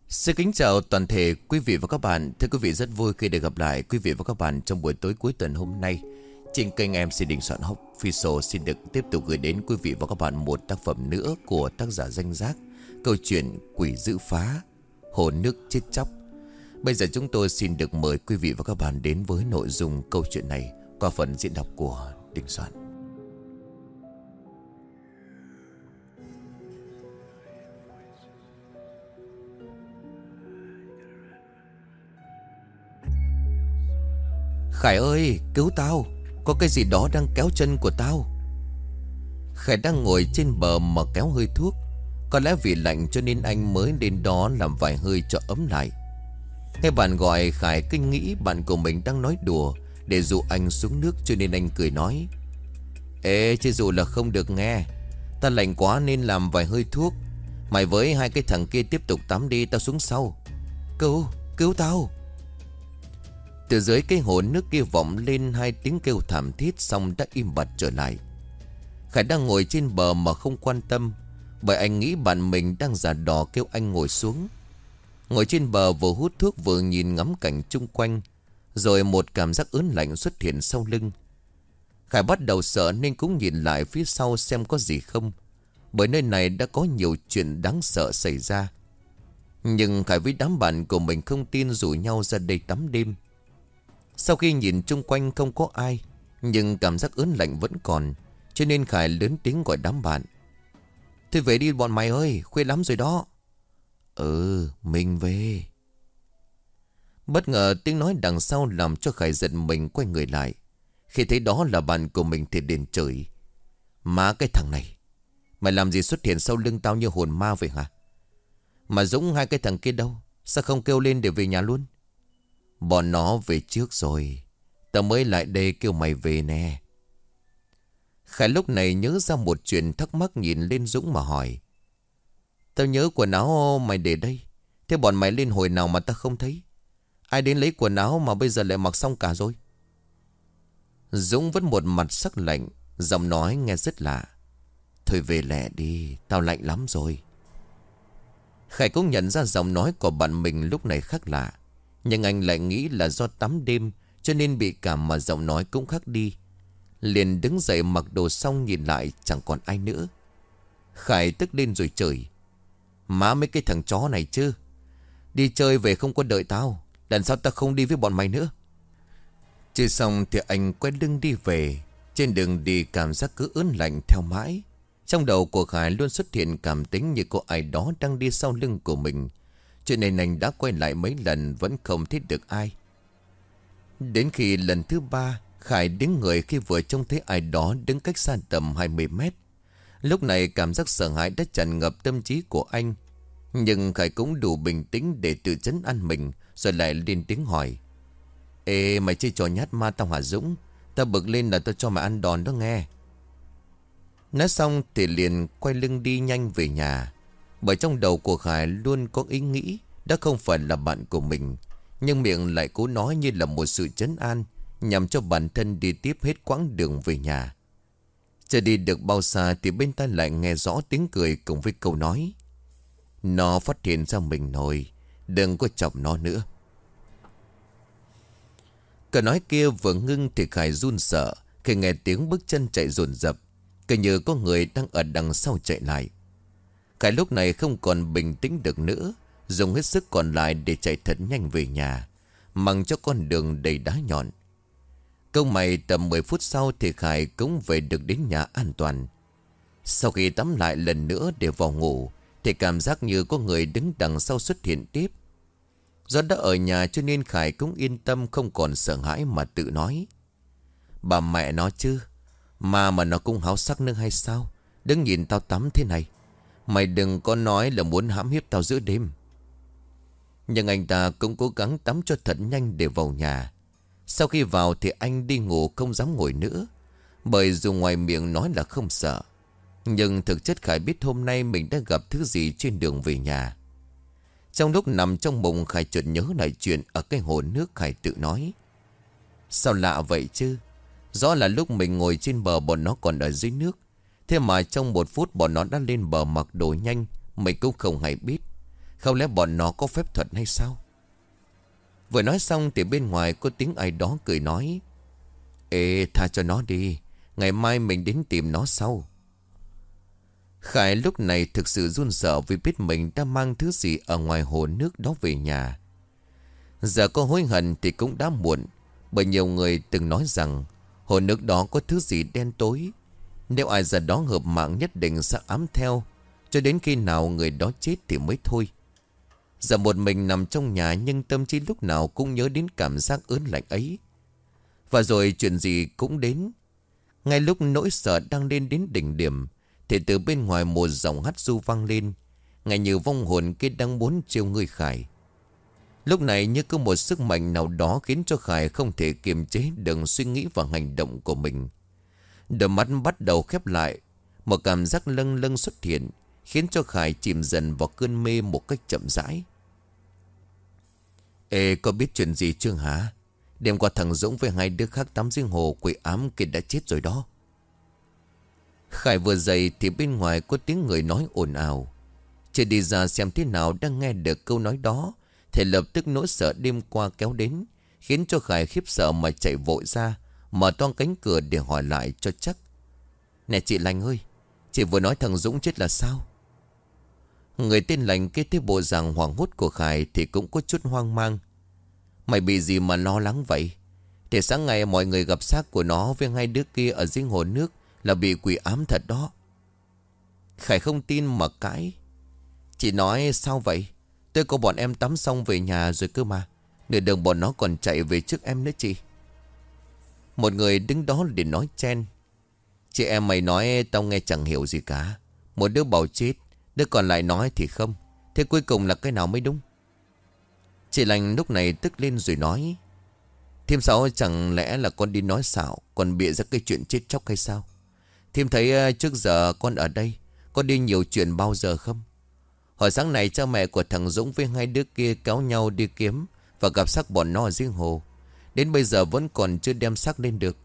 Xin kính chào toàn thể quý vị và các bạn. Thưa quý vị, rất vui khi được gặp lại quý vị và các bạn trong buổi tối cuối tuần hôm nay. Trên kênh MC Đình Soạn Official xin được tiếp tục gửi đến quý vị và các bạn một tác phẩm nữa của tác giả Danh Giác. Câu chuyện Quỷ Dữ Phá, Hồ Nước Chết Chóc. Bây giờ chúng tôi xin được mời quý vị và các bạn đến với nội dung câu chuyện này qua phần diễn đọc của Đình Soạn. Khải ơi, cứu tao, có cái gì đó đang kéo chân của tao. Khải đang ngồi trên bờ mà kéo hơi thuốc. Có lẽ vì lạnh cho nên anh mới đến đó làm vài hơi cho ấm lại. Nghe bạn gọi, Khải kinh nghĩ bạn của mình đang nói đùa để dụ anh xuống nước, cho nên anh cười nói: Ê, chứ dụ là không được nghe. Ta lạnh quá nên làm vài hơi thuốc. Mày với hai cái thằng kia tiếp tục tắm đi, tao xuống sau. Cứu tao. Từ dưới cái hồ nước kia vọng lên hai tiếng kêu thảm thiết, xong đã im bặt trở lại. Khải đang ngồi trên bờ mà không quan tâm, bởi anh nghĩ bạn mình đang giả đò kêu anh ngồi xuống. Ngồi trên bờ vừa hút thuốc vừa nhìn ngắm cảnh chung quanh, rồi một cảm giác ớn lạnh xuất hiện sau lưng. Khải bắt đầu sợ nên cũng nhìn lại phía sau xem có gì không, bởi nơi này đã có nhiều chuyện đáng sợ xảy ra. Nhưng Khải với đám bạn của mình không tin, rủ nhau ra đây tắm đêm. Sau khi nhìn chung quanh không có ai, nhưng cảm giác ớn lạnh vẫn còn, cho nên Khải lớn tiếng gọi đám bạn: Thôi về đi bọn mày ơi, khuya lắm rồi đó. Mình về. Bất ngờ tiếng nói đằng sau làm cho Khải giật mình quay người lại. Khi thấy đó là bạn của mình thì liền chửi: Má cái thằng này, mày làm gì xuất hiện sau lưng tao như hồn ma vậy hả? Mà Dũng hai cái thằng kia đâu? Sao không kêu lên để về nhà luôn? Bọn nó về trước rồi, tao mới lại đây kêu mày về nè. Khải lúc này nhớ ra một chuyện, thắc mắc nhìn lên Dũng mà hỏi: Tao nhớ quần áo mày để đây, thế bọn mày lên hồi nào mà tao không thấy? Ai đến lấy quần áo mà bây giờ lại mặc xong cả rồi? Dũng vẫn một mặt sắc lạnh, giọng nói nghe rất lạ: Thôi về lẹ đi, tao lạnh lắm rồi. Khải cũng nhận ra giọng nói của bạn mình lúc này khác lạ, nhưng anh lại nghĩ là do tắm đêm cho nên bị cảm mà giọng nói cũng khác đi. Liền đứng dậy mặc đồ xong nhìn lại chẳng còn ai nữa. Khải tức lên rồi chửi: Má mấy cái thằng chó này chứ, đi chơi về không có đợi tao, lần sau tao không đi với bọn mày nữa. Chơi xong thì anh quay lưng đi về. Trên đường đi cảm giác cứ ớn lạnh theo mãi. Trong đầu của Khải luôn xuất hiện cảm tính như có ai đó đang đi sau lưng của mình, cho nên anh đã quay lại mấy lần vẫn không thấy được ai. Đến khi lần thứ ba, Khải đứng người khi vừa trông thấy ai đó đứng cách xa tầm 20 mét. Lúc này cảm giác sợ hãi đã tràn ngập tâm trí của anh. Nhưng Khải cũng đủ bình tĩnh để tự trấn an mình, rồi lại lên tiếng hỏi: Ê, mày chơi trò nhát ma tao hả Dũng? Tao bực lên là tao cho mày ăn đòn đó nghe. Nói xong thì liền quay lưng đi nhanh về nhà. Bởi trong đầu của Khải luôn có ý nghĩ đã không phải là bạn của mình, nhưng miệng lại cố nói như là một sự trấn an, nhằm cho bản thân đi tiếp hết quãng đường về nhà. Chưa đi được bao xa thì bên tai lại nghe rõ tiếng cười cùng với câu nói: Nó phát hiện ra mình rồi, đừng có chọc nó nữa. Câu nói kia vừa ngưng thì Khải run sợ khi nghe tiếng bước chân chạy dồn dập, cứ như có người đang ở đằng sau chạy lại. Khải lúc này không còn bình tĩnh được nữa, dùng hết sức còn lại để chạy thật nhanh về nhà, mặc cho con đường đầy đá nhọn. Câu mày tầm 10 phút sau thì Khải cũng về được đến nhà an toàn. Sau khi tắm lại lần nữa để vào ngủ thì cảm giác như có người đứng đằng sau xuất hiện tiếp. Do đã ở nhà cho nên Khải cũng yên tâm, không còn sợ hãi mà tự nói: Bà mẹ nó chứ, mà nó cũng háo sắc nữa hay sao? Đừng nhìn tao tắm thế này, mày đừng có nói là muốn hãm hiếp tao giữa đêm. Nhưng anh ta cũng cố gắng tắm cho thật nhanh để vào nhà. Sau khi vào thì anh đi ngủ không dám ngồi nữa, bởi dù ngoài miệng nói là không sợ, nhưng thực chất Khải biết hôm nay mình đã gặp thứ gì trên đường về nhà. Trong lúc nằm trong mộng, Khải chợt nhớ lại chuyện ở cái hồ nước. Khải tự nói: Sao lạ vậy chứ? Rõ là lúc mình ngồi trên bờ bọn nó còn ở dưới nước, thế mà trong 1 phút bọn nó đã lên bờ mặc đồ nhanh, mình cũng không hay biết. Không lẽ bọn nó có phép thuật hay sao? Vừa nói xong thì bên ngoài có tiếng ai đó cười nói: Ê, tha cho nó đi, ngày mai mình đến tìm nó sau. Khải lúc này thực sự run sợ vì biết mình đã mang thứ gì ở ngoài hồ nước đó về nhà. Giờ có hối hận thì cũng đã muộn, bởi nhiều người từng nói rằng hồ nước đó có thứ gì đen tối. Nếu ai ra đó hợp mạng nhất định sẽ ám theo, cho đến khi nào người đó chết thì mới thôi. Giờ một mình nằm trong nhà nhưng tâm trí lúc nào cũng nhớ đến cảm giác ớn lạnh ấy. Và rồi chuyện gì cũng đến. Ngay lúc nỗi sợ đang lên đến đỉnh điểm thì từ bên ngoài một giọng hắt ru vang lên, ngay như vong hồn kia đang muốn trêu người Khải. Lúc này như có một sức mạnh nào đó khiến cho Khải không thể kiềm chế được suy nghĩ và hành động của mình. Đôi mắt bắt đầu khép lại, một cảm giác lâng lâng xuất hiện, khiến cho Khải chìm dần vào cơn mê một cách chậm rãi. Ê, có biết chuyện gì chưa hả? Đêm qua thằng Dũng với hai đứa khác tắm giếng hồ quỷ ám kia đã chết rồi đó. Khải vừa dậy thì bên ngoài có tiếng người nói ồn ào. Chưa đi ra xem thế nào đang nghe được câu nói đó thì lập tức nỗi sợ đêm qua kéo đến, khiến cho Khải khiếp sợ mà chạy vội ra, mở toang cánh cửa để hỏi lại cho chắc. Nè chị Lành ơi, chị vừa nói thằng Dũng chết là sao? Người tên Lành kia thấy bộ dạng hoảng hốt của Khải thì cũng có chút hoang mang. Mày bị gì mà lo lắng vậy? Thì sáng ngày mọi người gặp xác của nó với hai đứa kia ở giếng hồ nước là bị quỷ ám thật đó. Khải không tin mà cãi. Chị nói sao vậy? Tôi có bọn em tắm xong về nhà rồi cơ mà. Nửa đường bọn nó còn chạy về trước em nữa chị. Một người đứng đó để nói chen. Chị em mày nói tao nghe chẳng hiểu gì cả. Một đứa bảo chết, đứa còn lại nói thì không. Thế cuối cùng là cái nào mới đúng? Chị Lành lúc này tức lên rồi nói: Thím Sáu chẳng lẽ là con đi nói xạo, còn bịa ra cái chuyện chết chóc hay sao? Thím thấy trước giờ con ở đây, con đi nhiều chuyện bao giờ không? Hồi sáng này cha mẹ của thằng Dũng với hai đứa kia kéo nhau đi kiếm và gặp xác bọn nó ở giếng hồ. Đến bây giờ vẫn còn chưa đem xác lên được.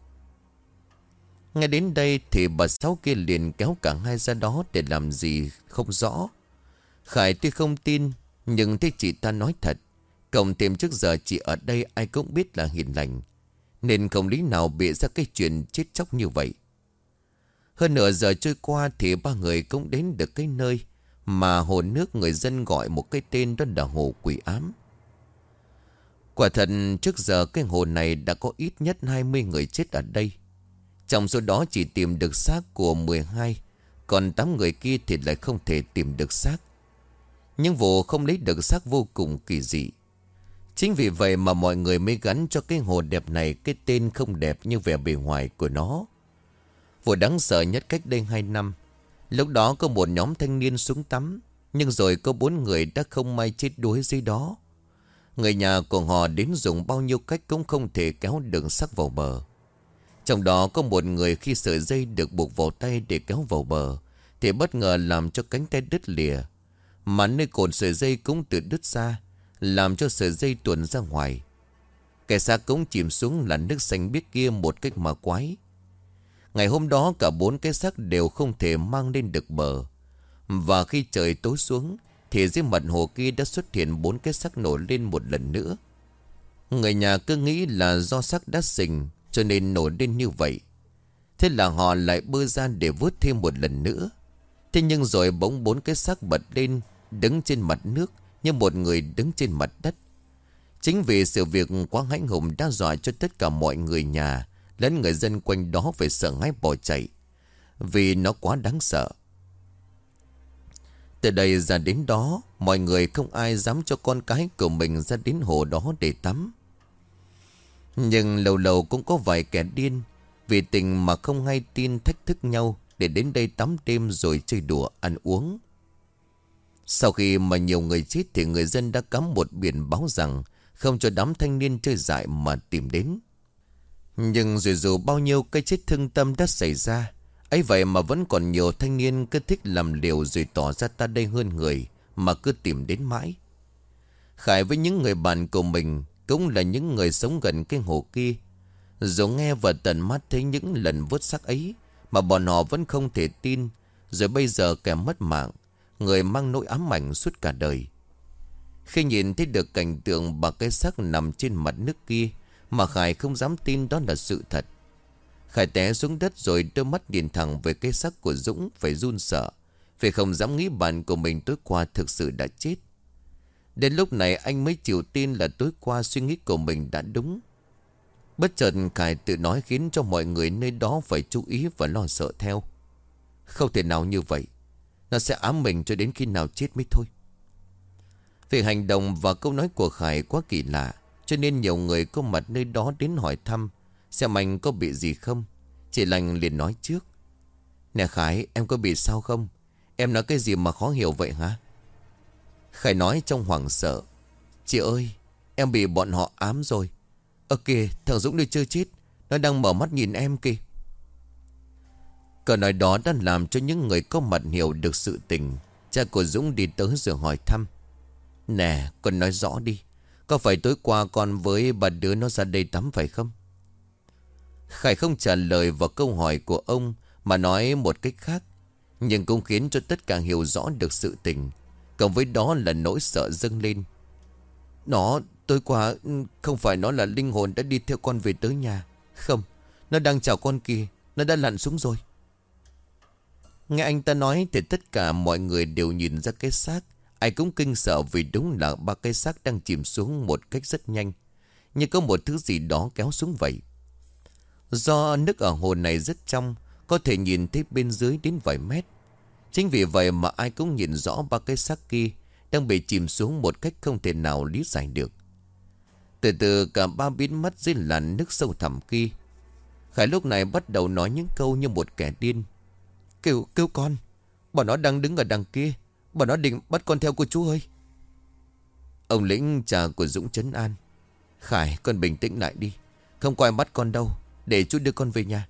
Ngay đến đây thì bà Sáu kia liền kéo cả hai ra đó để làm gì không rõ. Khải tuy không tin, nhưng thấy chị ta nói thật. Cộng thêm trước giờ chị ở đây ai cũng biết là hiền lành, nên không lý nào bịa ra cái chuyện chết chóc như vậy. Hơn nửa giờ trôi qua thì ba người cũng đến được cái nơi mà hồ nước người dân gọi một cái tên, đó là hồ quỷ ám. Quả thật trước giờ cái hồ này đã có ít nhất 20 người chết ở đây. Trong số đó chỉ tìm được xác của 12, còn 8 người kia thì lại không thể tìm được xác. Nhưng vụ không lấy được xác vô cùng kỳ dị. Chính vì vậy mà mọi người mới gắn cho cái hồ đẹp này cái tên không đẹp như vẻ bề ngoài của nó. Vụ đáng sợ nhất cách đây 2 năm. Lúc đó có một nhóm thanh niên xuống tắm, nhưng rồi có 4 người đã không may chết đuối dưới đó. Người nhà của họ đến dùng bao nhiêu cách cũng không thể kéo được xác vào bờ. Trong đó có một người khi sợi dây được buộc vào tay để kéo vào bờ thì bất ngờ làm cho cánh tay đứt lìa, mà nơi cột sợi dây cũng tự đứt ra, làm cho sợi dây tuồn ra ngoài. Cái xác cũng chìm xuống là nước xanh biếc kia một cách mà quái. Ngày hôm đó cả 4 cái xác đều không thể mang lên được bờ. Và khi trời tối xuống thì dưới mặt hồ kia đã xuất hiện 4 cái xác nổi lên một lần nữa. Người nhà cứ nghĩ là do xác đã sình cho nên nổi lên như vậy. Thế là họ lại bơi ra để vớt thêm một lần nữa. Thế nhưng rồi bỗng 4 cái xác bật lên, đứng trên mặt nước như một người đứng trên mặt đất. Chính vì sự việc quá hãi hùng đã dọa cho tất cả mọi người nhà lẫn người dân quanh đó phải sợ hãi bỏ chạy, vì nó quá đáng sợ. Từ đây ra đến đó, mọi người không ai dám cho con cái của mình ra đến hồ đó để tắm. Nhưng lâu lâu cũng có vài kẻ điên vì tình mà không hay tin thách thức nhau để đến đây tắm đêm rồi chơi đùa ăn uống. Sau khi mà nhiều người chết thì người dân đã cắm một biển báo rằng không cho đám thanh niên chơi dại mà tìm đến. Nhưng dù bao nhiêu cái chết thương tâm đã xảy ra, ấy vậy mà vẫn còn nhiều thanh niên cứ thích làm liều rồi tỏ ra ta đây hơn người mà cứ tìm đến mãi. Khải với những người bạn của mình cũng là những người sống gần cái hồ kia. Dù nghe và tận mắt thấy những lần vớt xác ấy mà bọn họ vẫn không thể tin. Rồi bây giờ kẻ mất mạng, người mang nỗi ám ảnh suốt cả đời. Khi nhìn thấy được cảnh tượng bà cái xác nằm trên mặt nước kia mà Khải không dám tin đó là sự thật. Khải té xuống đất rồi đôi mắt nhìn thẳng về cái xác của Dũng, phải run sợ vì không dám nghĩ bạn của mình tối qua thực sự đã chết. Đến lúc này anh mới chịu tin là tối qua suy nghĩ của mình đã đúng. Bất chợt Khải tự nói khiến cho mọi người nơi đó phải chú ý và lo sợ theo. Không thể nào như vậy. Nó sẽ ám mình cho đến khi nào chết mới thôi. Việc hành động và câu nói của Khải quá kỳ lạ, cho nên nhiều người có mặt nơi đó đến hỏi thăm xem anh có bị gì không. Chị Lành liền nói trước: Nè Khải, em có bị sao không? Em nói cái gì mà khó hiểu vậy hả? Khải nói trong hoảng sợ: Chị ơi, em bị bọn họ ám rồi. Kìa, thằng Dũng đi chưa chết, nó đang mở mắt nhìn em kìa. Câu nói đó đã làm cho những người có mặt hiểu được sự tình. Cha của Dũng đi tới rồi hỏi thăm: Nè, con nói rõ đi. Có phải tối qua con với bà đứa nó ra đây tắm phải không? Khải không trả lời vào câu hỏi của ông mà nói một cách khác, nhưng cũng khiến cho tất cả hiểu rõ được sự tình. Cộng với đó là nỗi sợ dâng lên. Tối qua không phải nó là linh hồn đã đi theo con về tới nhà. Không, nó đang chào con kìa. Nó đã lặn xuống rồi. Nghe anh ta nói thì tất cả mọi người đều nhìn ra cái xác. Ai cũng kinh sợ vì đúng là ba cái xác đang chìm xuống một cách rất nhanh, như có một thứ gì đó kéo xuống vậy. Do nước ở hồ này rất trong, có thể nhìn thấy bên dưới đến vài mét. Chính vì vậy mà ai cũng nhìn rõ ba cái xác kia đang bị chìm xuống một cách không thể nào lý giải được. Từ từ cả ba biến mất dưới làn nước sâu thẳm kia. Khải lúc này bắt đầu nói những câu như một kẻ điên: Kêu con, bọn nó đang đứng ở đằng kia, bọn nó định bắt con theo cô chú ơi. Ông Lĩnh, cha của Dũng, trấn an: Khải, con bình tĩnh lại đi. Không có ai bắt con đâu, để chú đưa con về nhà.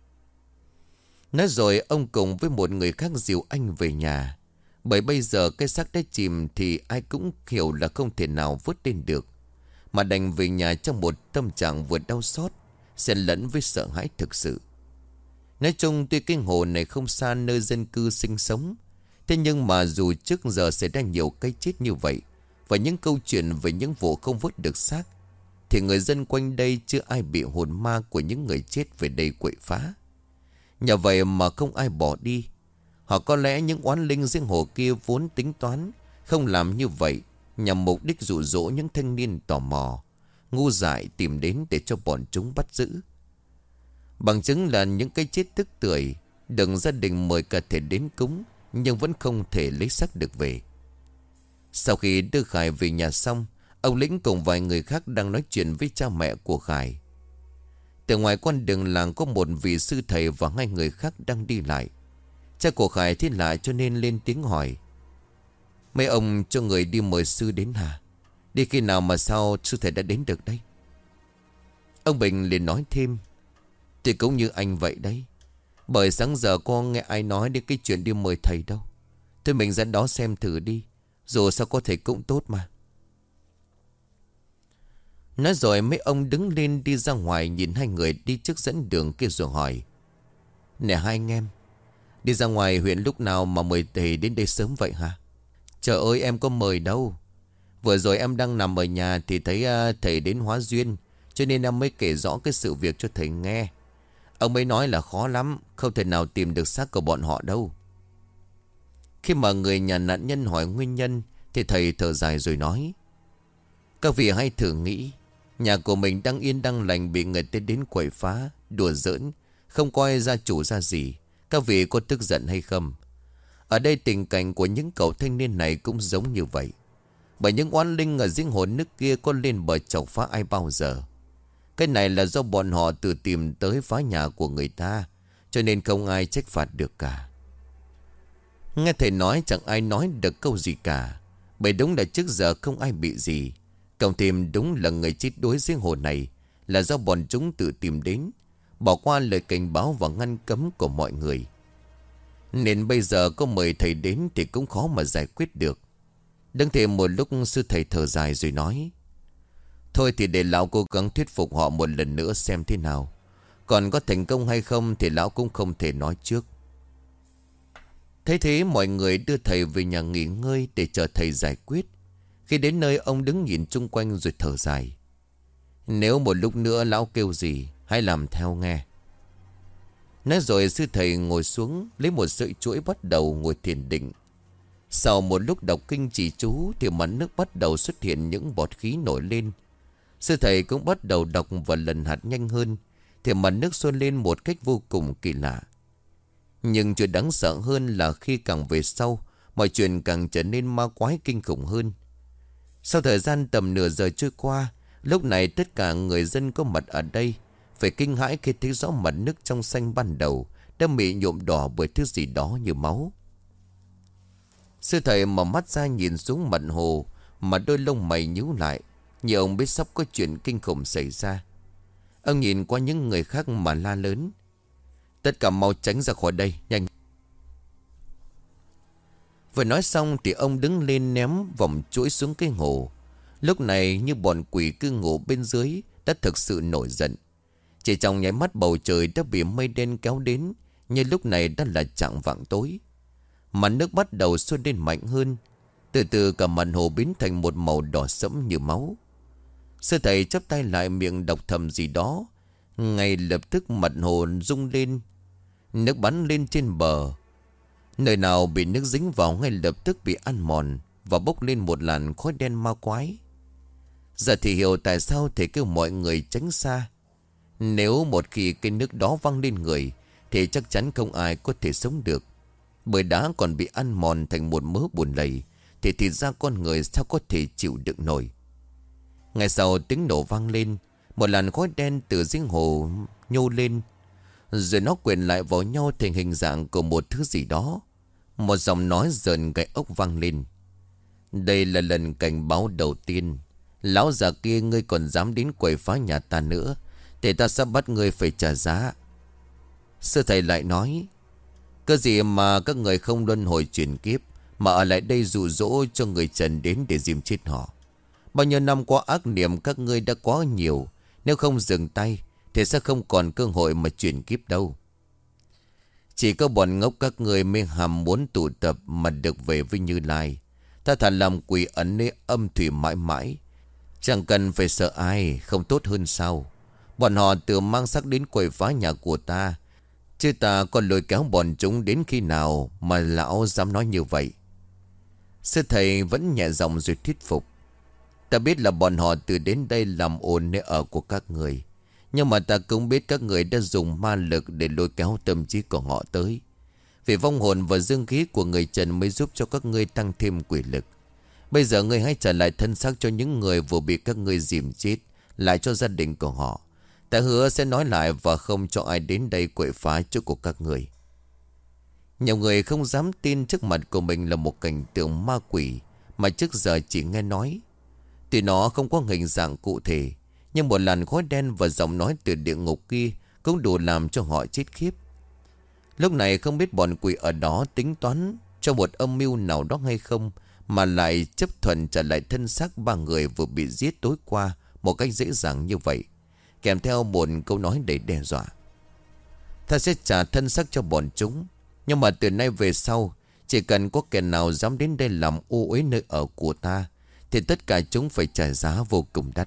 Nói rồi ông cùng với một người khác dìu anh về nhà. Bởi bây giờ cái xác đã chìm thì ai cũng hiểu là không thể nào vớt lên được, mà đành về nhà trong một tâm trạng vừa đau xót xen lẫn với sợ hãi thực sự. Nói chung tuy cái hồ này không xa nơi dân cư sinh sống, thế nhưng mà dù trước giờ xảy ra nhiều cái chết như vậy và những câu chuyện về những vụ không vớt được xác, thì người dân quanh đây chưa ai bị hồn ma của những người chết về đây quậy phá. Nhờ vậy mà không ai bỏ đi. Hoặc có lẽ những oán linh riêng hồ kia vốn tính toán không làm như vậy nhằm mục đích dụ dỗ những thanh niên tò mò, ngu dại tìm đến để cho bọn chúng bắt giữ. Bằng chứng là những cái chết tức tưởi, đừng gia đình mời cả thể đến cúng nhưng vẫn không thể lấy xác được về. Sau khi đưa Khải về nhà xong, ông Lĩnh cùng vài người khác đang nói chuyện với cha mẹ của Khải. Từ ngoài con đường làng có một vị sư thầy và hai người khác đang đi lại. Cha của Khải thấy lạ cho nên lên tiếng hỏi: Mấy ông cho người đi mời sư đến hả? Đi khi nào mà sao sư thầy đã đến được đây? Ông Bình liền nói thêm: Thì cũng như anh vậy đấy. Bởi sáng giờ con nghe ai nói đến cái chuyện đi mời thầy đâu. Thôi mình ra đó xem thử đi. Dù sao có thể cũng tốt mà. Nói rồi mấy ông đứng lên đi ra ngoài nhìn hai người đi trước dẫn đường kia rồi hỏi: Nè hai anh em, đi ra ngoài huyện lúc nào mà mời thầy đến đây sớm vậy hả? Trời ơi, em có mời đâu. Vừa rồi em đang nằm ở nhà thì thấy thầy đến hóa duyên, cho nên em mới kể rõ cái sự việc cho thầy nghe. Ông ấy nói là khó lắm, không thể nào tìm được xác của bọn họ đâu. Khi mà người nhà nạn nhân hỏi nguyên nhân thì thầy thở dài rồi nói: Các vị hãy thử nghĩ, nhà của mình đang yên đang lành bị người ta đến quậy phá, đùa giỡn, không coi ra chủ ra gì. Các vị có tức giận hay không? Ở đây tình cảnh của những cậu thanh niên này cũng giống như vậy. Bởi những oán linh ở giếng hồn nước kia có lên bờ chọc phá ai bao giờ. Cái này là do bọn họ tự tìm tới phá nhà của người ta, cho nên không ai trách phạt được cả. Nghe thầy nói chẳng ai nói được câu gì cả. Bởi đúng là trước giờ không ai bị gì. Cộng thêm đúng là người chết đuối giếng hồ này là do bọn chúng tự tìm đến, bỏ qua lời cảnh báo và ngăn cấm của mọi người. Nên bây giờ có mời thầy đến thì cũng khó mà giải quyết được. Đứng thêm một lúc sư thầy thở dài rồi nói: Thôi thì để lão cố gắng thuyết phục họ một lần nữa xem thế nào. Còn có thành công hay không thì lão cũng không thể nói trước. Thấy thế mọi người đưa thầy về nhà nghỉ ngơi để chờ thầy giải quyết. Khi đến nơi ông đứng nhìn chung quanh rồi thở dài. Nếu một lúc nữa lão kêu gì, hãy làm theo nghe. Nói rồi sư thầy ngồi xuống, lấy một sợi chuỗi bắt đầu ngồi thiền định. Sau một lúc đọc kinh chỉ chú thì mặt nước bắt đầu xuất hiện những bọt khí nổi lên. Sư thầy cũng bắt đầu đọc và lần hạt nhanh hơn, thì mặt nước xuân lên một cách vô cùng kỳ lạ. Nhưng chuyện đáng sợ hơn là khi càng về sau, mọi chuyện càng trở nên ma quái kinh khủng hơn. Sau thời gian tầm nửa giờ trôi qua, lúc này tất cả người dân có mặt ở đây phải kinh hãi khi thấy rõ mặt nước trong xanh ban đầu đã bị nhuộm đỏ bởi thứ gì đó như máu. Sư thầy mở mắt ra nhìn xuống mặt hồ, mà đôi lông mày nhíu lại, như ông biết sắp có chuyện kinh khủng xảy ra. Ông nhìn qua những người khác mà la lớn: tất cả mau tránh ra khỏi đây, nhanh. Vừa nói xong thì ông đứng lên ném vòng chuỗi xuống cái hồ. Lúc này như bọn quỷ cư ngụ bên dưới đã thực sự nổi giận. Chỉ trong nháy mắt bầu trời đã bị mây đen kéo đến, nhưng lúc này đã là chạng vạng tối. Mặt nước bắt đầu xuôi lên mạnh hơn. Từ từ cả mặt hồ biến thành một màu đỏ sẫm như máu. Sư thầy chắp tay lại miệng đọc thầm gì đó. Ngay lập tức mặt hồ rung lên, nước bắn lên trên bờ. Nơi nào bị nước dính vào ngay lập tức bị ăn mòn và bốc lên một làn khói đen ma quái. Giờ thì hiểu tại sao thầy kêu mọi người tránh xa. Nếu một khi cái nước đó văng lên người thì chắc chắn không ai có thể sống được. Bởi đá còn bị ăn mòn thành một mớ bùn lầy, thì thịt da con người sao có thể chịu đựng nổi. Ngay sau tiếng nổ vang lên, một làn khói đen từ giếng hồ nhô lên, rồi nó quyện lại vào nhau thành hình dạng của một thứ gì đó. Một giọng nói rợn gai ốc vang lên: đây là lần cảnh báo đầu tiên. Lão già kia, ngươi còn dám đến quậy phá nhà ta nữa thì ta sẽ bắt ngươi phải trả giá. Sư thầy lại nói: cơ gì mà các người không luân hồi chuyển kiếp, mà ở lại đây dụ dỗ cho người trần đến để giêm chết họ. Bao nhiêu năm qua ác niệm các ngươi đã quá nhiều. Nếu không dừng tay thì sẽ không còn cơ hội mà chuyển kiếp đâu. Chỉ có bọn ngốc các người mới hàm muốn tụ tập mà được về với Như Lai. Ta thà làm quỷ ẩn nơi âm thủy mãi mãi, chẳng cần phải sợ ai, không tốt hơn sao? Bọn họ tự mang xác đến quậy phá nhà của ta, chứ ta còn lôi kéo bọn chúng đến khi nào mà lão dám nói như vậy? Sư thầy vẫn nhẹ giọng rồi thuyết phục: ta biết là bọn họ từ đến đây làm ồn nơi ở của các người, nhưng mà ta cũng biết các người đã dùng ma lực để lôi kéo tâm trí của họ tới. Vì vong hồn và dương khí của người trần mới giúp cho các ngươi tăng thêm quỷ lực. Bây giờ ngươi hãy trả lại thân xác cho những người vừa bị các ngươi dìm chết, lại cho gia đình của họ. Ta hứa sẽ nói lại và không cho ai đến đây quậy phá chỗ của các người. Nhiều người không dám tin trước mặt của mình là một cảnh tượng ma quỷ mà trước giờ chỉ nghe nói. Tuy nó không có hình dạng cụ thể, nhưng một làn khói đen và giọng nói từ địa ngục kia cũng đủ làm cho họ chết khiếp. Lúc này không biết bọn quỷ ở đó tính toán cho một âm mưu nào đó hay không, mà lại chấp thuận trả lại thân xác ba người vừa bị giết tối qua một cách dễ dàng như vậy, kèm theo một câu nói đầy đe dọa: ta sẽ trả thân xác cho bọn chúng, nhưng mà từ nay về sau, chỉ cần có kẻ nào dám đến đây làm ô uế nơi ở của ta thì tất cả chúng phải trả giá vô cùng đắt.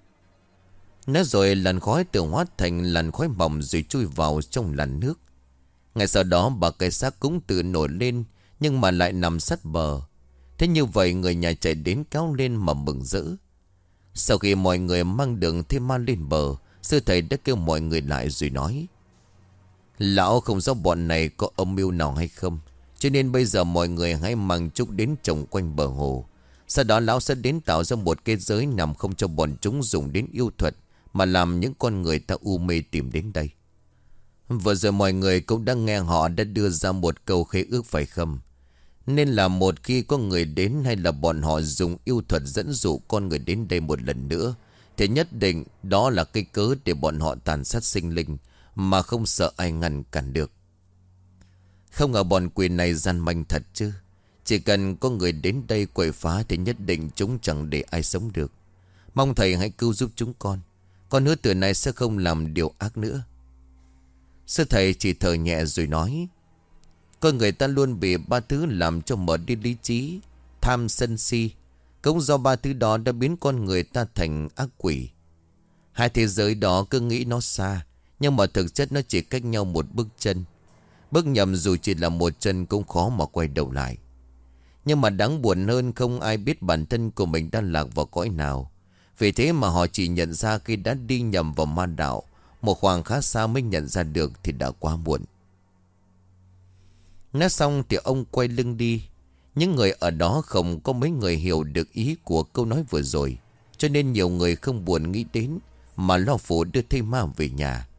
Nói rồi làn khói tự hóa thành làn khói mỏng rồi chui vào trong làn nước. Ngay sau đó bà cái xác cũng tự nổi lên, nhưng mà lại nằm sát bờ. Thế như vậy người nhà chạy đến kéo lên mà mừng rỡ. Sau khi mọi người mang đường thêm ma lên bờ, sư thầy đã kêu mọi người lại rồi nói: lão không rõ bọn này có âm mưu nào hay không, cho nên bây giờ mọi người hãy mang chút đến trồng quanh bờ hồ. Sau đó lão sẽ đến tạo ra một cái giới nằm không cho bọn chúng dùng đến yêu thuật, mà làm những con người ta u mê tìm đến đây. Vừa rồi mọi người cũng đã nghe họ đã đưa ra một câu khế ước phải không? Nên là một khi có người đến hay là bọn họ dùng yêu thuật dẫn dụ con người đến đây một lần nữa, thì nhất định đó là cái cớ để bọn họ tàn sát sinh linh mà không sợ ai ngăn cản được. Không ngờ bọn quỷ này gian manh thật chứ. Chỉ cần có người đến đây quậy phá thì nhất định chúng chẳng để ai sống được. Mong thầy hãy cứu giúp chúng con hứa từ nay sẽ không làm điều ác nữa. Sư thầy chỉ thở nhẹ rồi nói: con người ta luôn bị ba thứ làm cho mở đi lý trí: tham, sân, si. Cũng do ba thứ đó đã biến con người ta thành ác quỷ. Hai thế giới đó cứ nghĩ nó xa, nhưng mà thực chất nó chỉ cách nhau một bước chân. Bước nhầm dù chỉ là một chân cũng khó mà quay đầu lại. Nhưng mà đáng buồn hơn, không ai biết bản thân của mình đang lạc vào cõi nào. Vì thế mà họ chỉ nhận ra khi đã đi nhầm vào ma đạo. Một khoảng khá xa mới nhận ra được thì đã quá muộn. Nói xong thì ông quay lưng đi. Những người ở đó không có mấy người hiểu được ý của câu nói vừa rồi, cho nên nhiều người không buồn nghĩ đến, mà lo phụ đưa thây ma về nhà.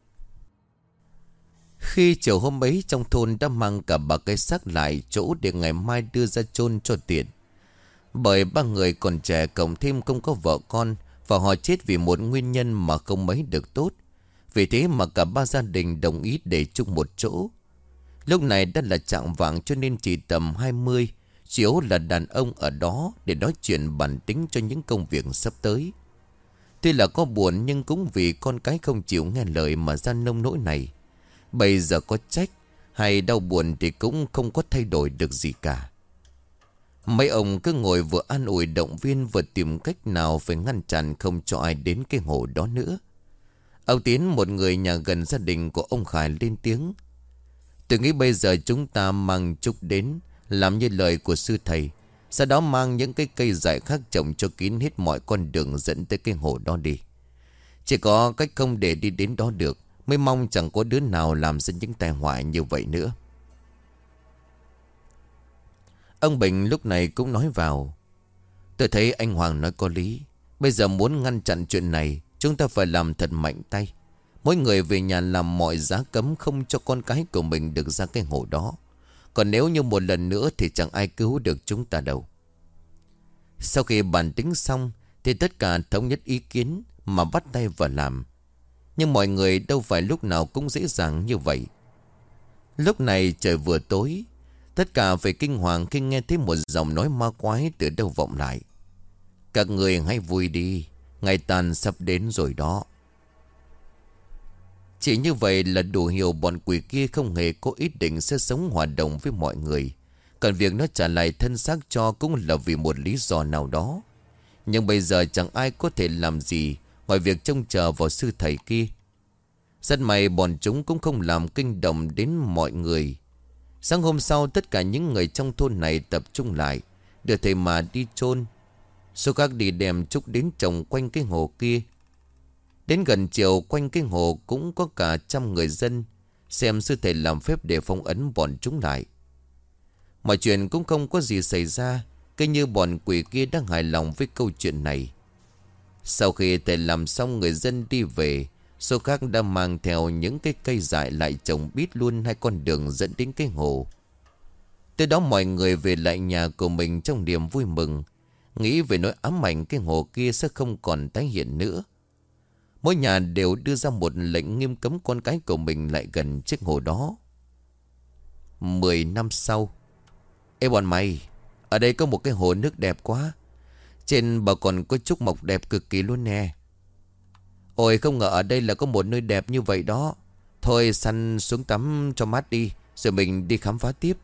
Khi chiều hôm ấy, trong thôn đã mang cả ba cái xác lại chỗ để ngày mai đưa ra chôn cho tiện. Bởi ba người còn trẻ, cộng thêm không có vợ con, và họ chết vì một nguyên nhân mà không mấy được tốt. Vì thế mà cả ba gia đình đồng ý để chung một chỗ. Lúc này đã là chạng vạng, cho nên chỉ tầm 20, chỉ yếu là đàn ông ở đó để nói chuyện bản tính cho những công việc sắp tới. Tuy là có buồn, nhưng cũng vì con cái không chịu nghe lời mà ra nông nỗi này. Bây giờ có trách hay đau buồn thì cũng không có thay đổi được gì cả. Mấy ông cứ ngồi vừa an ủi động viên, vừa tìm cách nào phải ngăn chặn không cho ai đến cái hồ đó nữa. Ông Tiến, một người nhà gần gia đình của ông Khải, lên tiếng: "Tôi nghĩ bây giờ chúng ta mang trúc đến, làm như lời của sư thầy. Sau đó mang những cái cây dại khác trồng cho kín hết mọi con đường dẫn tới cái hồ đó đi. Chỉ có cách không để đi đến đó được, mới mong chẳng có đứa nào làm ra những tai họa như vậy nữa." Ông Bình lúc này cũng nói vào: "Tôi thấy anh Hoàng nói có lý. Bây giờ muốn ngăn chặn chuyện này, chúng ta phải làm thật mạnh tay. Mỗi người về nhà làm mọi giá cấm không cho con cái của mình được ra cái hồ đó. Còn nếu như một lần nữa thì chẳng ai cứu được chúng ta đâu." Sau khi bàn tính xong thì tất cả thống nhất ý kiến mà bắt tay vào làm. Nhưng mọi người đâu phải lúc nào cũng dễ dàng như vậy. Lúc này trời vừa tối, tất cả phải kinh hoàng khi nghe thấy một giọng nói ma quái từ đâu vọng lại: "Các người hãy vui đi, ngày tàn sắp đến rồi đó." Chỉ như vậy là đủ hiểu bọn quỷ kia không hề có ý định sẽ sống hòa đồng với mọi người. Còn việc nó trả lại thân xác cho cũng là vì một lý do nào đó. Nhưng bây giờ chẳng ai có thể làm gì ngoài việc trông chờ vào sư thầy kia. Rất may bọn chúng cũng không làm kinh động đến mọi người. Sáng hôm sau, tất cả những người trong thôn này tập trung lại, đưa thầy mà đi chôn. Số khác đi đem trúc đến trồng quanh cái hồ kia. Đến gần chiều, quanh cái hồ cũng có cả trăm người dân xem sư thầy làm phép để phong ấn bọn chúng lại. Mọi chuyện cũng không có gì xảy ra, cứ như bọn quỷ kia đang hài lòng với câu chuyện này. Sau khi thầy làm xong, người dân đi về. Số khác đã mang theo những cái cây dại lại trồng bít luôn hai con đường dẫn đến cái hồ. Tới đó mọi người về lại nhà của mình trong niềm vui mừng, nghĩ về nỗi ám ảnh cái hồ kia sẽ không còn tái hiện nữa. Mỗi nhà đều đưa ra một lệnh nghiêm cấm con cái của mình lại gần chiếc hồ đó. 10 năm sau. Ê bọn mày, ở đây có một cái hồ nước đẹp quá. Trên bờ còn có trúc mọc đẹp cực kỳ luôn nè. Ôi, không ngờ ở đây là có một nơi đẹp như vậy đó. Thôi săn xuống tắm cho mát đi, rồi mình đi khám phá tiếp.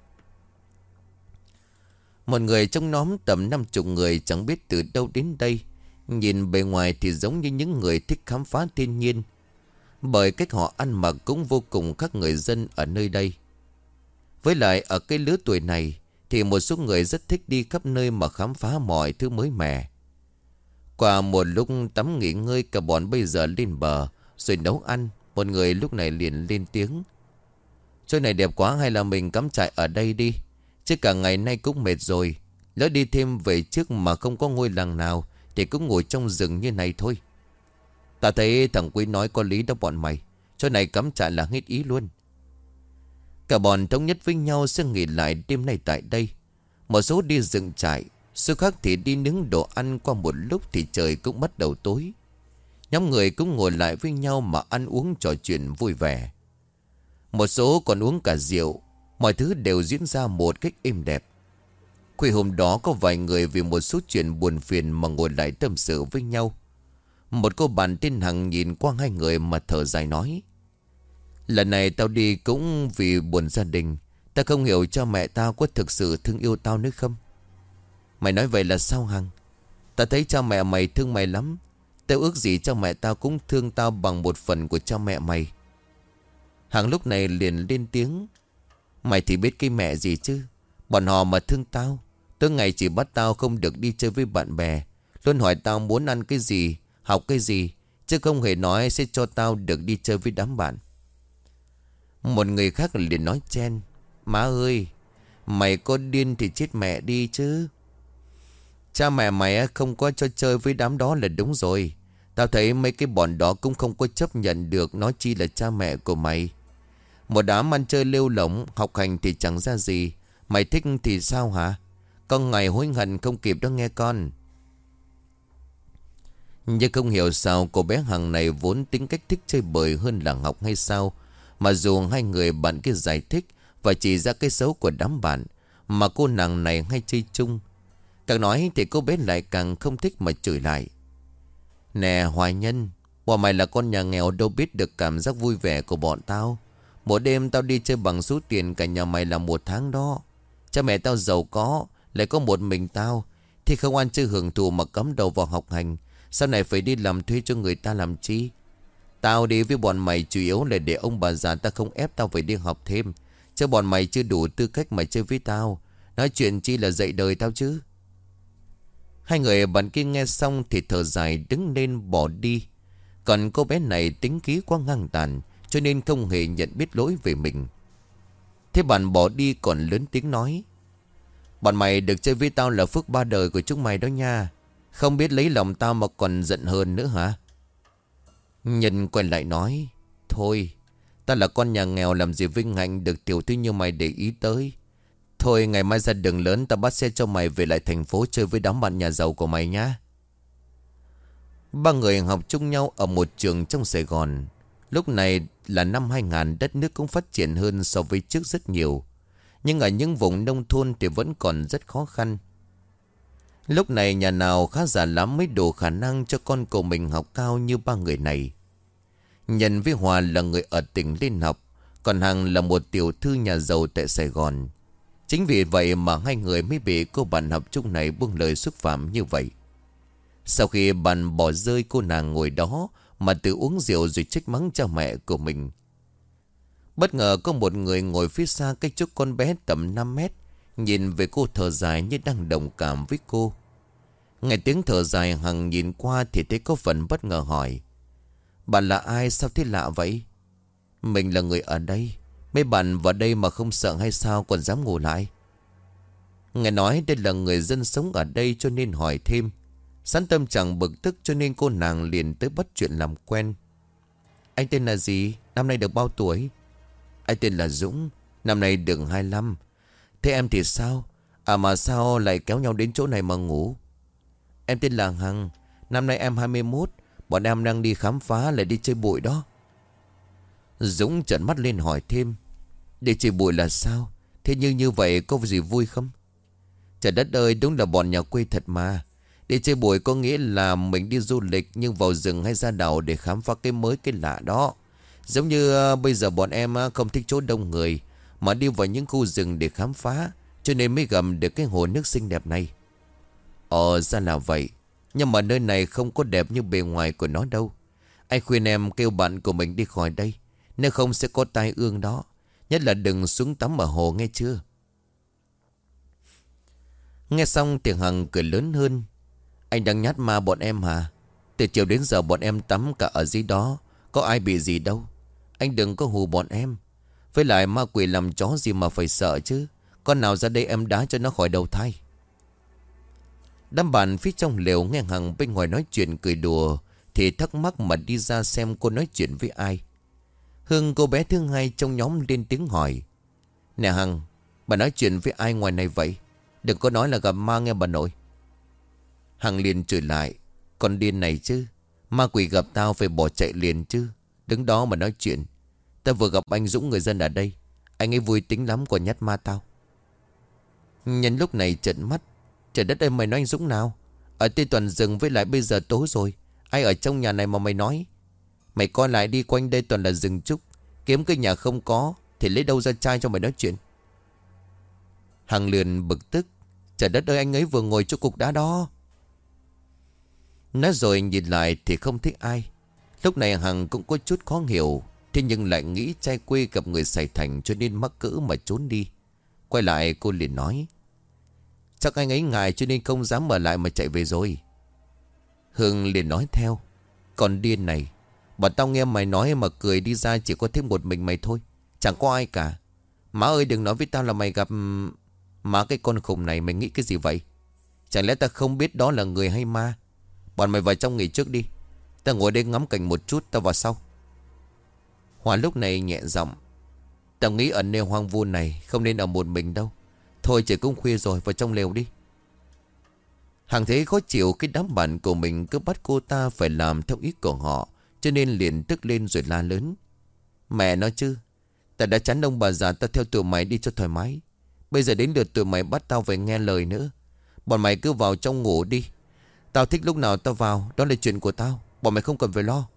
Một người trong nhóm tầm 50 người chẳng biết từ đâu đến đây. Nhìn bề ngoài thì giống như những người thích khám phá thiên nhiên, bởi cách họ ăn mặc cũng vô cùng khác người dân ở nơi đây. Với lại ở cái lứa tuổi này thì một số người rất thích đi khắp nơi mà khám phá mọi thứ mới mẻ. Qua một lúc tắm nghỉ ngơi, cả bọn bây giờ lên bờ rồi nấu ăn. Một người lúc này liền lên tiếng: "Chỗ này đẹp quá, hay là mình cắm trại ở đây đi. Chứ cả ngày nay cũng mệt rồi. Lỡ đi thêm về trước mà không có ngôi làng nào thì cũng ngồi trong rừng như này thôi." Ta thấy thằng Quý nói có lý đó bọn mày. Chỗ này cắm trại là hết ý luôn. Cả bọn thống nhất với nhau sẽ nghỉ lại đêm nay tại đây. Một số đi dựng trại, số khác thì đi nướng đồ ăn. Qua một lúc thì trời cũng bắt đầu tối. Nhóm người cũng ngồi lại với nhau mà ăn uống trò chuyện vui vẻ. Một số còn uống cả rượu. Mọi thứ đều diễn ra một cách êm đẹp. Khuya hôm đó có vài người vì một số chuyện buồn phiền mà ngồi lại tâm sự với nhau. Một cô bạn tên Hằng nhìn qua hai người mà thở dài nói: "Lần này tao đi cũng vì buồn gia đình. Ta không hiểu cha mẹ tao có thực sự thương yêu tao nữa không?" Mày nói vậy là sao Hằng? Tao thấy cha mẹ mày thương mày lắm. Tao ước gì cha mẹ tao cũng thương tao bằng một phần của cha mẹ mày. Hằng lúc này liền lên tiếng. Mày thì biết cái mẹ gì chứ. Bọn họ mà thương tao, tối ngày chỉ bắt tao không được đi chơi với bạn bè, luôn hỏi tao muốn ăn cái gì, học cái gì, chứ không hề nói sẽ cho tao được đi chơi với đám bạn. Một người khác liền nói chen. Má ơi, mày có điên thì chết mẹ đi chứ. Cha mẹ mày không có cho chơi với đám đó là đúng rồi. Tao thấy mấy cái bọn đó cũng không có chấp nhận được, nói chi là cha mẹ của mày. Một đám ăn chơi lêu lỏng, học hành thì chẳng ra gì. Mày thích thì sao hả? Con ngày hối hận không kịp đó nghe con. Nhưng không hiểu sao cô bé Hằng này vốn tính cách thích chơi bời hơn là học hay sao. Mà dù hai người bạn kia giải thích và chỉ ra cái xấu của đám bạn, mà cô nàng này hay chơi chung. Càng nói thì cô bé lại càng không thích mà chửi lại. Nè Hoài Nhân, bọn mày là con nhà nghèo đâu biết được cảm giác vui vẻ của bọn tao. Một đêm tao đi chơi bằng số tiền cả nhà mày là một tháng đó. Cha mẹ tao giàu có, lại có một mình tao, thì không ăn chơi hưởng thụ mà cắm đầu vào học hành. Sau này phải đi làm thuê cho người ta làm chi? Tao đi với bọn mày chủ yếu là để ông bà già ta không ép tao phải đi học thêm. Chứ bọn mày chưa đủ tư cách mà chơi với tao. Nói chuyện chi là dạy đời tao chứ. Hai người bạn kia nghe xong thì thở dài đứng lên bỏ đi. Còn cô bé này tính khí quá ngang tàn, cho nên không hề nhận biết lỗi về mình. Thế bạn bỏ đi còn lớn tiếng nói. Bọn mày được chơi với tao là phước ba đời của chúng mày đó nha. Không biết lấy lòng tao mà còn giận hơn nữa hả? Nhân quay lại nói. Thôi, tao là con nhà nghèo làm gì vinh hạnh được tiểu thư như mày để ý tới. Thôi ngày mai ra đường lớn tao bắt xe cho mày về lại thành phố chơi với đám bạn nhà giàu của mày nhá. Ba người học chung nhau ở một trường trong Sài Gòn. Lúc này là năm 2000, đất nước cũng phát triển hơn so với trước rất nhiều. Nhưng ở những vùng nông thôn thì vẫn còn rất khó khăn. Lúc này nhà nào khá giả lắm mới đủ khả năng cho con của mình học cao như ba người này. Nhân với Hòa là người ở tỉnh lên học, còn Hằng là một tiểu thư nhà giàu tại Sài Gòn. Chính vì vậy mà hai người mới bị cô bạn học chung này buông lời xúc phạm như vậy. Sau khi bạn bỏ rơi cô nàng ngồi đó mà tự uống rượu rồi trách mắng cha mẹ của mình, bất ngờ có một người ngồi phía xa cách chỗ con bé tầm 5 mét, nhìn về cô thở dài như đang đồng cảm với cô. Nghe tiếng thở dài, Hằng nhìn qua thì thấy có phần bất ngờ hỏi. Bạn là ai, sao thế lạ vậy? Mình là người ở đây. Mấy bạn vào đây mà không sợ hay sao còn dám ngủ lại? Nghe nói đây là người dân sống ở đây cho nên hỏi thêm. Sẵn tâm trạng bực tức cho nên cô nàng liền tới bắt chuyện làm quen. Anh tên là gì? Năm nay được bao tuổi? Anh tên là Dũng, năm nay được 25. Thế em thì sao? À mà sao lại kéo nhau đến chỗ này mà ngủ? Em tên là Hằng, năm nay em 21. Bọn em đang đi khám phá lại đi chơi bụi đó. Dũng trợn mắt lên hỏi thêm. Đi chơi bụi là sao? Thế nhưng như vậy có gì vui không? Trời đất ơi, đúng là bọn nhà quê thật mà. Đi chơi bụi có nghĩa là mình đi du lịch nhưng vào rừng hay ra đảo để khám phá cái mới cái lạ đó. Giống như bây giờ bọn em không thích chỗ đông người, mà đi vào những khu rừng để khám phá, cho nên mới gặp được cái hồ nước xinh đẹp này. Ra là vậy. Nhưng mà nơi này không có đẹp như bề ngoài của nó đâu. Anh khuyên em kêu bạn của mình đi khỏi đây, nếu không sẽ có tai ương đó. Nhất là đừng xuống tắm ở hồ nghe chưa? Nghe xong thì Hằng cười lớn hơn. Anh đang nhát ma bọn em hả? Từ chiều đến giờ bọn em tắm cả ở dưới đó, có ai bị gì đâu. Anh đừng có hù bọn em. Với lại ma quỷ làm chó gì mà phải sợ chứ. Con nào ra đây em đá cho nó khỏi đầu thai. Đám bạn phía trong lều nghe Hằng bên ngoài nói chuyện cười đùa thì thắc mắc mà đi ra xem cô nói chuyện với ai. Hương, cô bé thứ hai trong nhóm, lên tiếng hỏi. Nè Hằng, bà nói chuyện với ai ngoài này vậy? Đừng có nói là gặp ma nghe bà nội. Hằng liền chửi lại. Con điên này chứ. Ma quỷ gặp tao phải bỏ chạy liền chứ. Đứng đó mà nói chuyện. Tao vừa gặp anh Dũng người dân ở đây. Anh ấy vui tính lắm còn nhát ma tao. Nhân lúc này trợn mắt. Trời đất ơi, mày nói anh Dũng nào? Ở tây toàn rừng, với lại bây giờ tối rồi. Ai ở trong nhà này mà mày nói? Mày coi lại đi, quanh đây toàn là rừng trúc. Kiếm cái nhà không có thì lấy đâu ra trai cho mày nói chuyện? Hằng liền bực tức. Trời đất ơi, anh ấy vừa ngồi chỗ cục đá đó. Nói rồi nhìn lại thì không thấy ai. Lúc này Hằng cũng có chút khó hiểu. Thế nhưng lại nghĩ trai quê gặp người Sài Thành cho nên mắc cỡ mà trốn đi. Quay lại cô liền nói: chắc anh ấy ngại cho nên không dám ở lại mà chạy về rồi. Hương liền nói theo: còn điên này, bọn tao nghe mày nói mà cười đi ra chỉ có thêm một mình mày thôi. Chẳng có ai cả. Má ơi, đừng nói với tao là mày gặp... Má, cái con khùng này mày nghĩ cái gì vậy? Chẳng lẽ tao không biết đó là người hay ma? Bọn mày vào trong nghỉ trước đi. Tao ngồi đây ngắm cảnh một chút, tao vào sau. Hòa lúc này nhẹ giọng: tao nghĩ ở nơi hoang vu này không nên ở một mình đâu. Thôi trời cũng khuya rồi, vào trong lều đi. Hằng thấy khó chịu cái đám bạn của mình cứ bắt cô ta phải làm theo ý của họ, cho nên liền tức lên rồi la lớn: mẹ nói chứ, tao đã chán ông bà già, tao theo tụi mày đi cho thoải mái. Bây giờ đến lượt tụi mày bắt tao phải nghe lời nữa. Bọn mày cứ vào trong ngủ đi. Tao thích lúc nào tao vào, đó là chuyện của tao. Bọn mày không cần phải lo.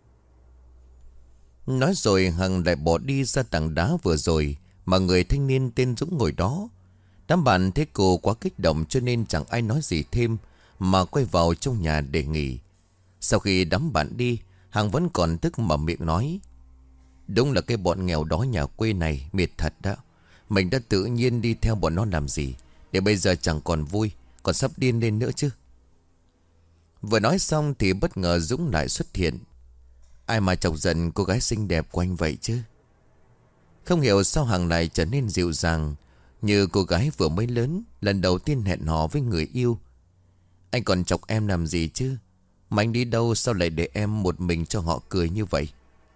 Nói rồi Hằng lại bỏ đi ra tảng đá vừa rồi mà người thanh niên tên Dũng ngồi đó. Đám bạn thấy cô quá kích động cho nên chẳng ai nói gì thêm, mà quay vào trong nhà để nghỉ. Sau khi đám bạn đi, Hằng vẫn còn tức mở miệng nói: đúng là cái bọn nghèo đó nhà quê này mệt thật đó. Mình đã tự nhiên đi theo bọn nó làm gì, để bây giờ chẳng còn vui, còn sắp điên lên nữa chứ. Vừa nói xong thì bất ngờ Dũng lại xuất hiện. Ai mà chọc giận cô gái xinh đẹp của anh vậy chứ? Không hiểu sao Hằng lại trở nên dịu dàng, như cô gái vừa mới lớn, lần đầu tiên hẹn hò với người yêu. Anh còn chọc em làm gì chứ? Mà anh đi đâu sao lại để em một mình cho họ cười như vậy?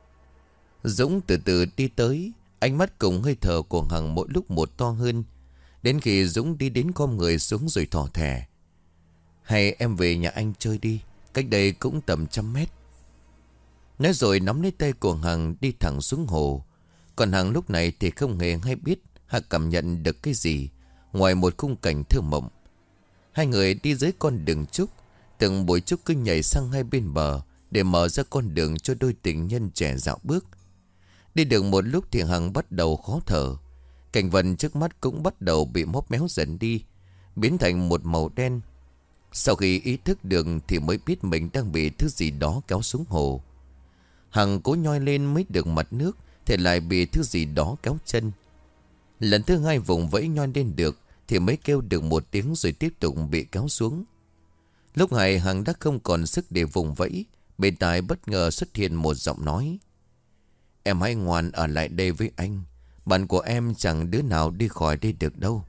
Dũng từ từ đi tới, ánh mắt cùng hơi thở của Hằng mỗi lúc một to hơn. Đến khi Dũng đi đến khom người xuống rồi thỏ thẻ: hay em về nhà anh chơi đi, cách đây cũng tầm 100 mét. Nói rồi nắm lấy tay của Hằng đi thẳng xuống hồ. Còn Hằng lúc này thì không hề hay biết hay cảm nhận được cái gì ngoài một khung cảnh thơ mộng. Hai người đi dưới con đường trúc, từng bụi trúc cứ nhảy sang hai bên bờ để mở ra con đường cho đôi tình nhân trẻ dạo bước. Đi được một lúc thì Hằng bắt đầu khó thở. Cảnh vật trước mắt cũng bắt đầu bị móp méo dần đi, biến thành một màu đen. Sau khi ý thức được thì mới biết mình đang bị thứ gì đó kéo xuống hồ. Hằng cố nhoi lên mới được mặt nước thì lại bị thứ gì đó kéo chân. Lần thứ hai vùng vẫy nhoi lên được thì mới kêu được một tiếng rồi tiếp tục bị kéo xuống. Lúc này Hằng đã không còn sức để vùng vẫy. Bên tai bất ngờ xuất hiện một giọng nói: em hãy ngoan ở lại đây với anh. Bạn của em chẳng đứa nào đi khỏi đây được đâu.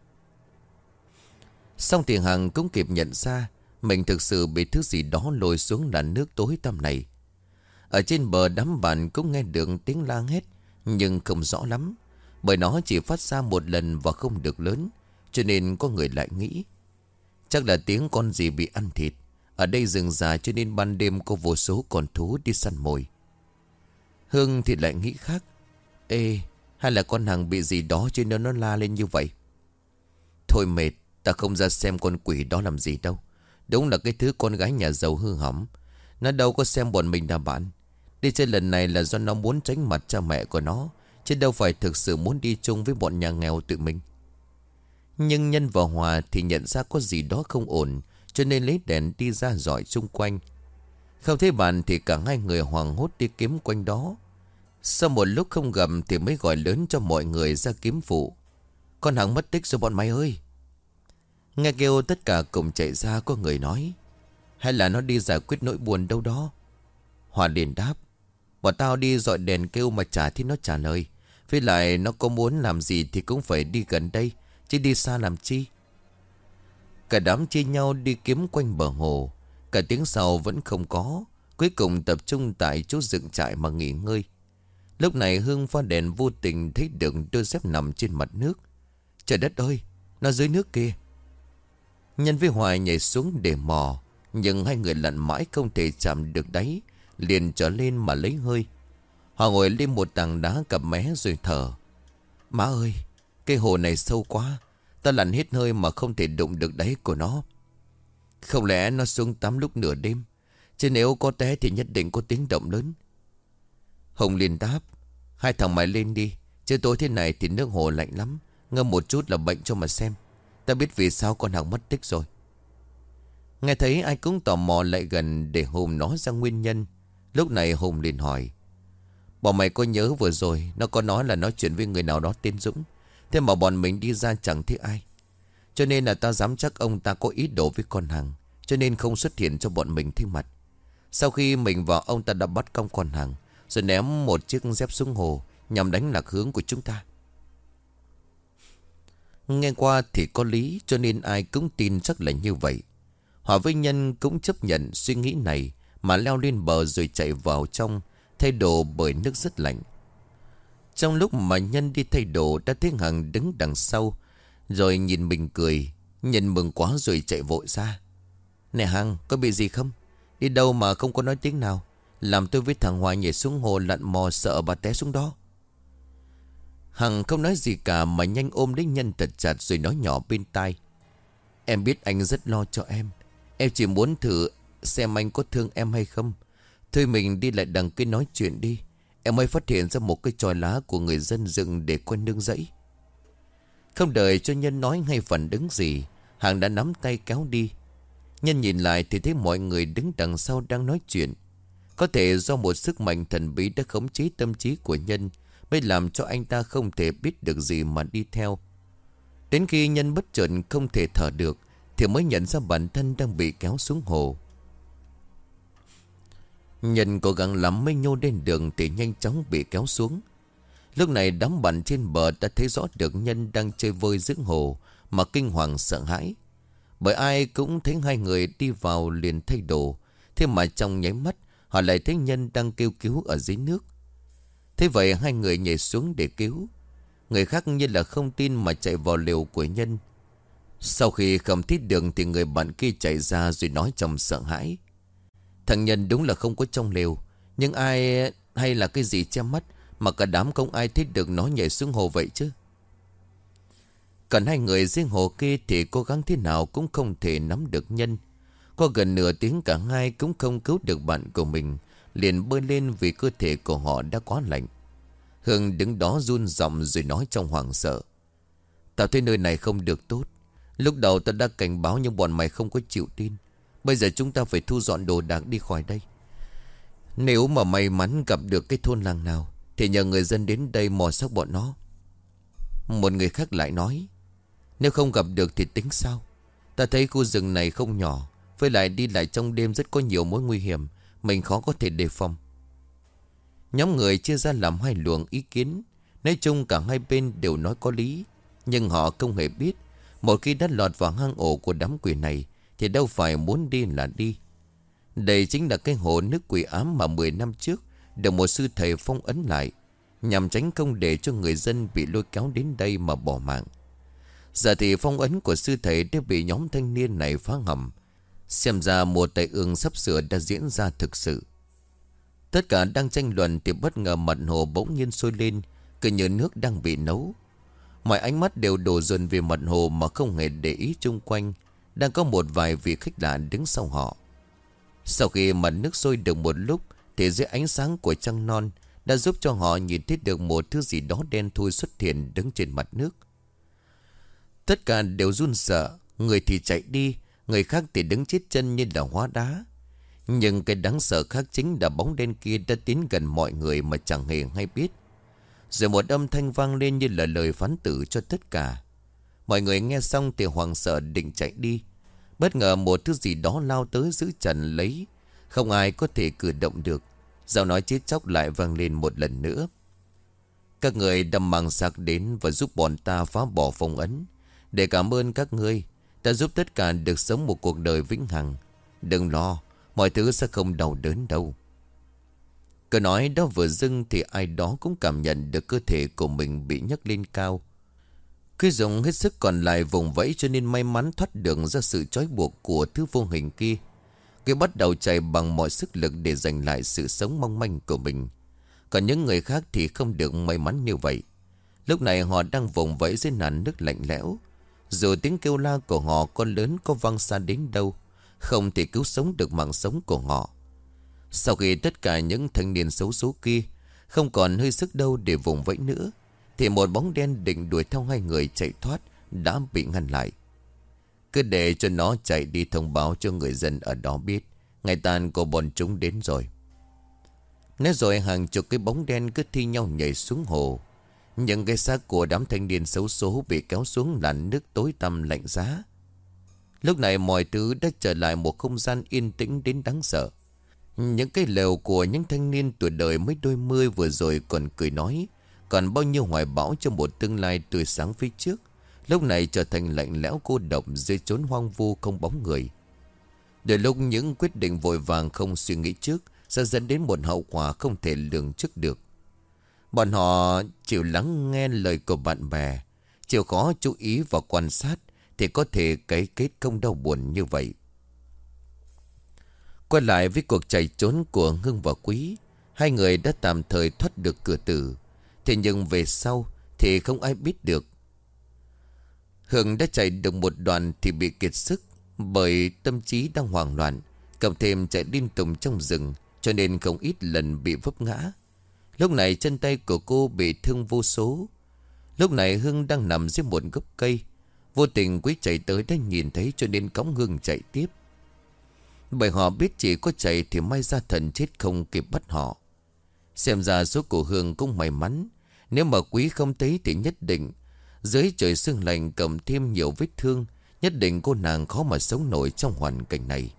Xong thì Hằng cũng kịp nhận ra mình thực sự bị thứ gì đó lôi xuống làn nước tối tăm này. Ở trên bờ đám bạn cũng nghe được tiếng la hét, nhưng không rõ lắm, bởi nó chỉ phát ra một lần và không được lớn. Cho nên có người lại nghĩ chắc là tiếng con gì bị ăn thịt. Ở đây rừng già cho nên ban đêm có vô số con thú đi săn mồi. Hương thì lại nghĩ khác: ê, hay là con Hằng bị gì đó cho nên nó la lên như vậy? Thôi mệt, ta không ra xem con quỷ đó làm gì đâu. Đúng là cái thứ con gái nhà giàu hư hỏng. Nó đâu có xem bọn mình là bạn. Đi chơi lần này là do nó muốn tránh mặt cha mẹ của nó, chứ đâu phải thực sự muốn đi chung với bọn nhà nghèo tụi mình. Nhưng Nhân và Hòa thì nhận ra có gì đó không ổn, cho nên lấy đèn đi ra dọi xung quanh. Không thấy bạn thì cả hai người hoảng hốt đi kiếm quanh đó. Sau một lúc không gặp thì mới gọi lớn cho mọi người ra kiếm phụ: con Hằng mất tích rồi bọn mày ơi. Nghe kêu tất cả cùng chạy ra. Có người nói: hay là nó đi giải quyết nỗi buồn đâu đó. Hòa liền đáp: bọn tao đi dọi đèn kêu mà chả thấy nó trả lời. Với lại nó có muốn làm gì thì cũng phải đi gần đây, chứ đi xa làm chi. Cả đám chia nhau đi kiếm quanh bờ hồ. Cả tiếng sau vẫn không có. Cuối cùng tập trung tại chỗ dựng trại mà nghỉ ngơi. Lúc này Hương pha đèn vô tình thấy được đôi dép nằm trên mặt nước. Trời đất ơi, nó dưới nước kia. Nhân với Hoài nhảy xuống để mò, nhưng hai người lặn mãi không thể chạm được đáy, liền trở lên mà lấy hơi. Họ ngồi lên một tảng đá cặp mé rồi thở: má ơi, cái hồ này sâu quá, ta lặn hết hơi mà không thể đụng được đáy của nó. Không lẽ nó xuống tắm lúc nửa đêm, chứ nếu có té thì nhất định có tiếng động lớn. Hồng liền đáp: hai thằng mày lên đi, chứ tối thế này thì nước hồ lạnh lắm, ngâm một chút là bệnh cho mà xem. Ta biết vì sao con Hằng mất tích rồi. Nghe thấy ai cũng tò mò lại gần để Hùng nói ra nguyên nhân. Lúc này Hùng liền hỏi: bọn mày có nhớ vừa rồi nó có nói là nói chuyện với người nào đó tên Dũng, thế mà bọn mình đi ra chẳng thấy ai. Cho nên là ta dám chắc ông ta có ý đồ với con Hằng, cho nên không xuất hiện cho bọn mình thấy mặt. Sau khi mình vào, ông ta đã bắt cong con Hằng rồi ném một chiếc dép xuống hồ nhằm đánh lạc hướng của chúng ta. Nghe qua thì có lý, cho nên ai cũng tin chắc là như vậy. Hòa với Nhân cũng chấp nhận suy nghĩ này mà leo lên bờ rồi chạy vào trong thay đồ bởi nước rất lạnh. Trong lúc mà Nhân đi thay đồ đã thấy Hằng đứng đằng sau rồi nhìn mình cười. Nhân mừng quá rồi chạy vội ra: nè Hằng, có bị gì không? Đi đâu mà không có nói tiếng nào, làm tôi với thằng Hòa nhảy xuống hồ lặn mò sợ bà té xuống đó. Hằng không nói gì cả mà nhanh ôm lấy Nhân thật chặt rồi nói nhỏ bên tai: em biết anh rất lo cho em. Em chỉ muốn thử xem anh có thương em hay không. Thôi mình đi lại đằng kia nói chuyện đi. Em mới phát hiện ra một cái chòi lá của người dân dựng để quanh nương rẫy. Không đợi cho Nhân nói hay phản ứng gì, Hằng đã nắm tay kéo đi. Nhân nhìn lại thì thấy mọi người đứng đằng sau đang nói chuyện. Có thể do một sức mạnh thần bí đã khống chế tâm trí của Nhân, mới làm cho anh ta không thể biết được gì mà đi theo. Đến khi Nhân bất chợt không thể thở được thì mới nhận ra bản thân đang bị kéo xuống hồ. Nhân cố gắng lắm mới nhô lên đường thì nhanh chóng bị kéo xuống. Lúc này đám bạn trên bờ đã thấy rõ được Nhân đang chơi vơi giữa hồ mà kinh hoàng sợ hãi. Bởi ai cũng thấy hai người đi vào liền thay đồ. Thế mà trong nháy mắt họ lại thấy Nhân đang kêu cứu ở dưới nước. Thế vậy hai người nhảy xuống để cứu. Người khác như là không tin mà chạy vào lều của Nhân. Sau khi không thấy đường thì người bạn kia chạy ra rồi nói trong sợ hãi: thằng Nhân đúng là không có trong lều, nhưng ai hay là cái gì che mắt mà cả đám không ai thấy được nó nhảy xuống hồ vậy chứ. Còn hai người dưới hồ kia thì cố gắng thế nào cũng không thể nắm được Nhân. Qua gần nửa tiếng cả hai cũng không cứu được bạn của mình, liền bơi lên vì cơ thể của họ đã quá lạnh. Hương đứng đó run giọng rồi nói trong hoảng sợ: tao thấy nơi này không được tốt. Lúc đầu tao đã cảnh báo nhưng bọn mày không có chịu tin. Bây giờ chúng ta phải thu dọn đồ đạc đi khỏi đây. Nếu mà may mắn gặp được cái thôn làng nào thì nhờ người dân đến đây mò xác bọn nó. Một người khác lại nói: nếu không gặp được thì tính sao? Ta thấy khu rừng này không nhỏ, với lại đi lại trong đêm rất có nhiều mối nguy hiểm, mình khó có thể đề phòng. Nhóm người chia ra làm hai luồng ý kiến. Nói chung cả hai bên đều nói có lý, nhưng họ không hề biết một khi đã lọt vào hang ổ của đám quỷ này thì đâu phải muốn đi là đi. Đây chính là cái hồ nước quỷ ám mà 10 năm trước được một sư thầy phong ấn lại, nhằm tránh không để cho người dân bị lôi kéo đến đây mà bỏ mạng. Giờ thì phong ấn của sư thầy đã bị nhóm thanh niên này phá hỏng. Xem ra mùa tai ương sắp sửa đã diễn ra thực sự. Tất cả đang tranh luận thì bất ngờ mặt hồ bỗng nhiên sôi lên, cứ như nước đang bị nấu. Mọi ánh mắt đều đổ dồn về mặt hồ mà không hề để ý chung quanh. Đang có một vài vị khách lạ đứng sau họ. Sau khi mặt nước sôi được một lúc thì dưới ánh sáng của trăng non đã giúp cho họ nhìn thấy được một thứ gì đó đen thui xuất hiện đứng trên mặt nước. Tất cả đều run sợ, người thì chạy đi, người khác thì đứng chết chân như là hóa đá. Nhưng cái đáng sợ khác chính là bóng đen kia đã tiến gần mọi người mà chẳng hề hay biết. Rồi một âm thanh vang lên như là lời phán tử cho tất cả. Mọi người nghe xong thì hoảng sợ định chạy đi. Bất ngờ một thứ gì đó lao tới giữ chặt lấy. Không ai có thể cử động được. Giọng nói chết chóc lại vang lên một lần nữa: các người đâm mang sạc đến và giúp bọn ta phá bỏ phong ấn. Để cảm ơn các ngươi, ta giúp tất cả được sống một cuộc đời vĩnh hằng. Đừng lo, mọi thứ sẽ không đau đớn đâu. Câu nói đó vừa dưng thì ai đó cũng cảm nhận được cơ thể của mình bị nhấc lên cao. Cứ dùng hết sức còn lại vùng vẫy cho nên may mắn thoát được ra sự trói buộc của thứ vô hình kia. Cứ bắt đầu chạy bằng mọi sức lực để giành lại sự sống mong manh của mình. Còn những người khác thì không được may mắn như vậy. Lúc này họ đang vùng vẫy dưới nền nước lạnh lẽo. Dù tiếng kêu la của họ có lớn có vang xa đến đâu, không thể cứu sống được mạng sống của họ. Sau khi tất cả những thanh niên xấu số kia không còn hơi sức đâu để vùng vẫy nữa, thì một bóng đen định đuổi theo hai người chạy thoát đã bị ngăn lại. Cứ để cho nó chạy đi thông báo cho người dân ở đó biết ngày tàn của bọn chúng đến rồi. Nói rồi hàng chục cái bóng đen cứ thi nhau nhảy xuống hồ. Những cái xác của đám thanh niên xấu số bị kéo xuống làn nước tối tăm lạnh giá. Lúc này mọi thứ đã trở lại một không gian yên tĩnh đến đáng sợ. Những cái lều của những thanh niên tuổi đời mới đôi mươi vừa rồi còn cười nói, còn bao nhiêu hoài bão cho một tương lai tươi sáng phía trước, lúc này trở thành lạnh lẽo cô độc dưới chốn hoang vu không bóng người. Đôi lúc những quyết định vội vàng không suy nghĩ trước sẽ dẫn đến một hậu quả không thể lường trước được. Bọn họ chịu lắng nghe lời của bạn bè, chịu khó chú ý và quan sát thì có thể cái kết không đau buồn như vậy. Quay lại với cuộc chạy trốn của Hưng và Quý, hai người đã tạm thời thoát được cửa tử. Thế nhưng về sau thì không ai biết được. Hưng đã chạy được một đoạn thì bị kiệt sức, bởi tâm trí đang hoảng loạn, cộng thêm chạy liên tục trong rừng, cho nên không ít lần bị vấp ngã. Lúc này chân tay của cô bị thương vô số. Lúc này Hưng đang nằm dưới một gốc cây. Vô tình Quý chạy tới đã nhìn thấy, cho nên cõng Hưng chạy tiếp. Bởi họ biết chỉ có chạy thì may ra thần chết không kịp bắt họ. Xem ra số của Hương cũng may mắn. Nếu mà Quý không thấy thì nhất định dưới trời sương lạnh cầm thêm nhiều vết thương, nhất định cô nàng khó mà sống nổi trong hoàn cảnh này.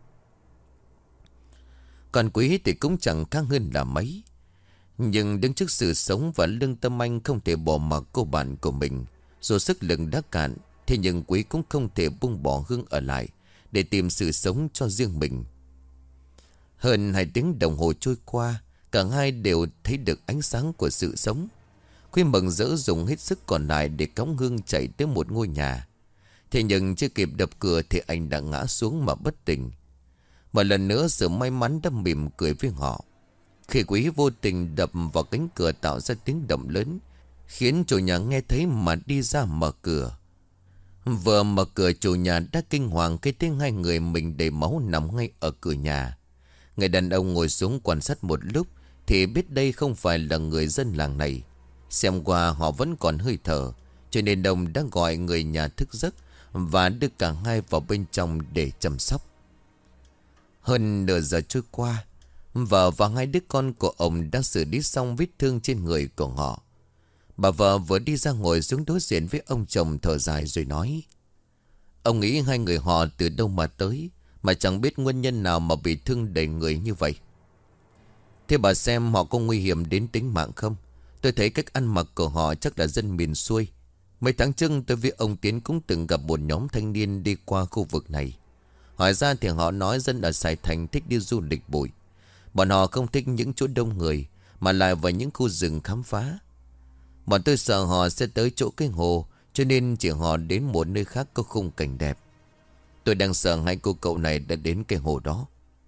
Còn Quý thì cũng chẳng khác hơn là mấy. Nhưng đứng trước sự sống và lương tâm anh không thể bỏ mặc cô bạn của mình. Dù sức lực đã cạn, thế nhưng Quý cũng không thể buông bỏ Hương ở lại để tìm sự sống cho riêng mình. Hơn 2 tiếng đồng hồ trôi qua, cả hai đều thấy được ánh sáng của sự sống. Quý mừng rỡ dùng hết sức còn lại để cõng Hương chạy tới một ngôi nhà. Thế nhưng chưa kịp đập cửa thì anh đã ngã xuống mà bất tỉnh. Một lần nữa sự may mắn đã mỉm cười với họ. Khi Quý vô tình đập vào cánh cửa tạo ra tiếng động lớn, khiến chủ nhà nghe thấy mà đi ra mở cửa. Vừa mở cửa chủ nhà đã kinh hoàng khi thấy hai người mình đầy máu nằm ngay ở cửa nhà. Người đàn ông ngồi xuống quan sát một lúc thì biết đây không phải là người dân làng này. Xem qua họ vẫn còn hơi thở, cho nên ông đã gọi người nhà thức giấc và đưa cả hai vào bên trong để chăm sóc. Hơn nửa giờ trôi qua, vợ và hai đứa con của ông đã xử lý xong vết thương trên người của họ. Bà vợ vừa đi ra ngồi xuống đối diện với ông chồng thở dài rồi nói: Ông nghĩ hai người họ từ đâu mà tới, mà chẳng biết nguyên nhân nào mà bị thương đầy người như vậy. Thế bà xem họ có nguy hiểm đến tính mạng không? Tôi thấy cách ăn mặc của họ chắc là dân miền xuôi. Mấy tháng trước tôi với ông Tiến cũng từng gặp một nhóm thanh niên đi qua khu vực này. Hỏi ra thì họ nói dân ở Sài Thành thích đi du lịch bụi. Bọn họ không thích những chỗ đông người, mà lại vào những khu rừng khám phá. Bọn tôi sợ họ sẽ tới chỗ cái hồ, cho nên chỉ họ đến một nơi khác có khung cảnh đẹp. Tôi đang sợ hai cô cậu này đã đến cái hồ đó.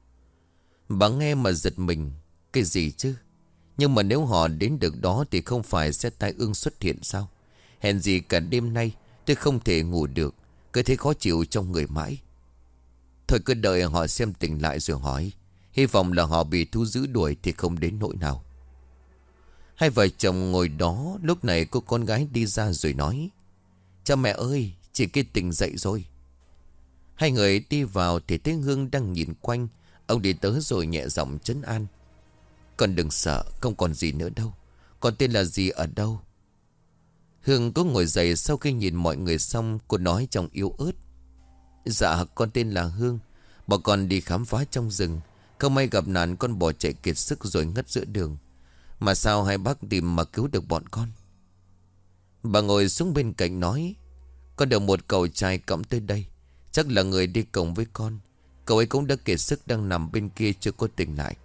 Bà nghe mà giật mình. Cái gì chứ? Nhưng mà nếu họ đến được đó thì không phải sẽ tai ương xuất hiện sao? Hèn gì cả đêm nay tôi không thể ngủ được, cứ thấy khó chịu trong người mãi. Thôi cứ đợi họ xem tỉnh lại rồi hỏi. Hy vọng là họ bị thú dữ đuổi thì không đến nỗi nào. Hai vợ chồng ngồi đó. Lúc này cô con gái đi ra rồi nói: Cha mẹ ơi, chị kia tỉnh dậy rồi. Hai người đi vào thì thấy Hương đang nhìn quanh. Ông đi tới rồi nhẹ giọng trấn an: Con đừng sợ, không còn gì nữa đâu. Con tên là gì ở đâu? Hương có ngồi dậy sau khi nhìn mọi người xong. Cô nói trong yếu ớt: Dạ con tên là Hương. Bọn con đi khám phá trong rừng. Không may gặp nạn con bỏ chạy kiệt sức rồi ngất giữa đường. Mà sao hai bác tìm mà cứu được bọn con? Bà ngồi xuống bên cạnh nói: Con được một cậu trai cõng tới đây. Chắc là người đi cùng với con. Cậu ấy cũng đã kiệt sức, đang nằm bên kia chưa có tỉnh lại.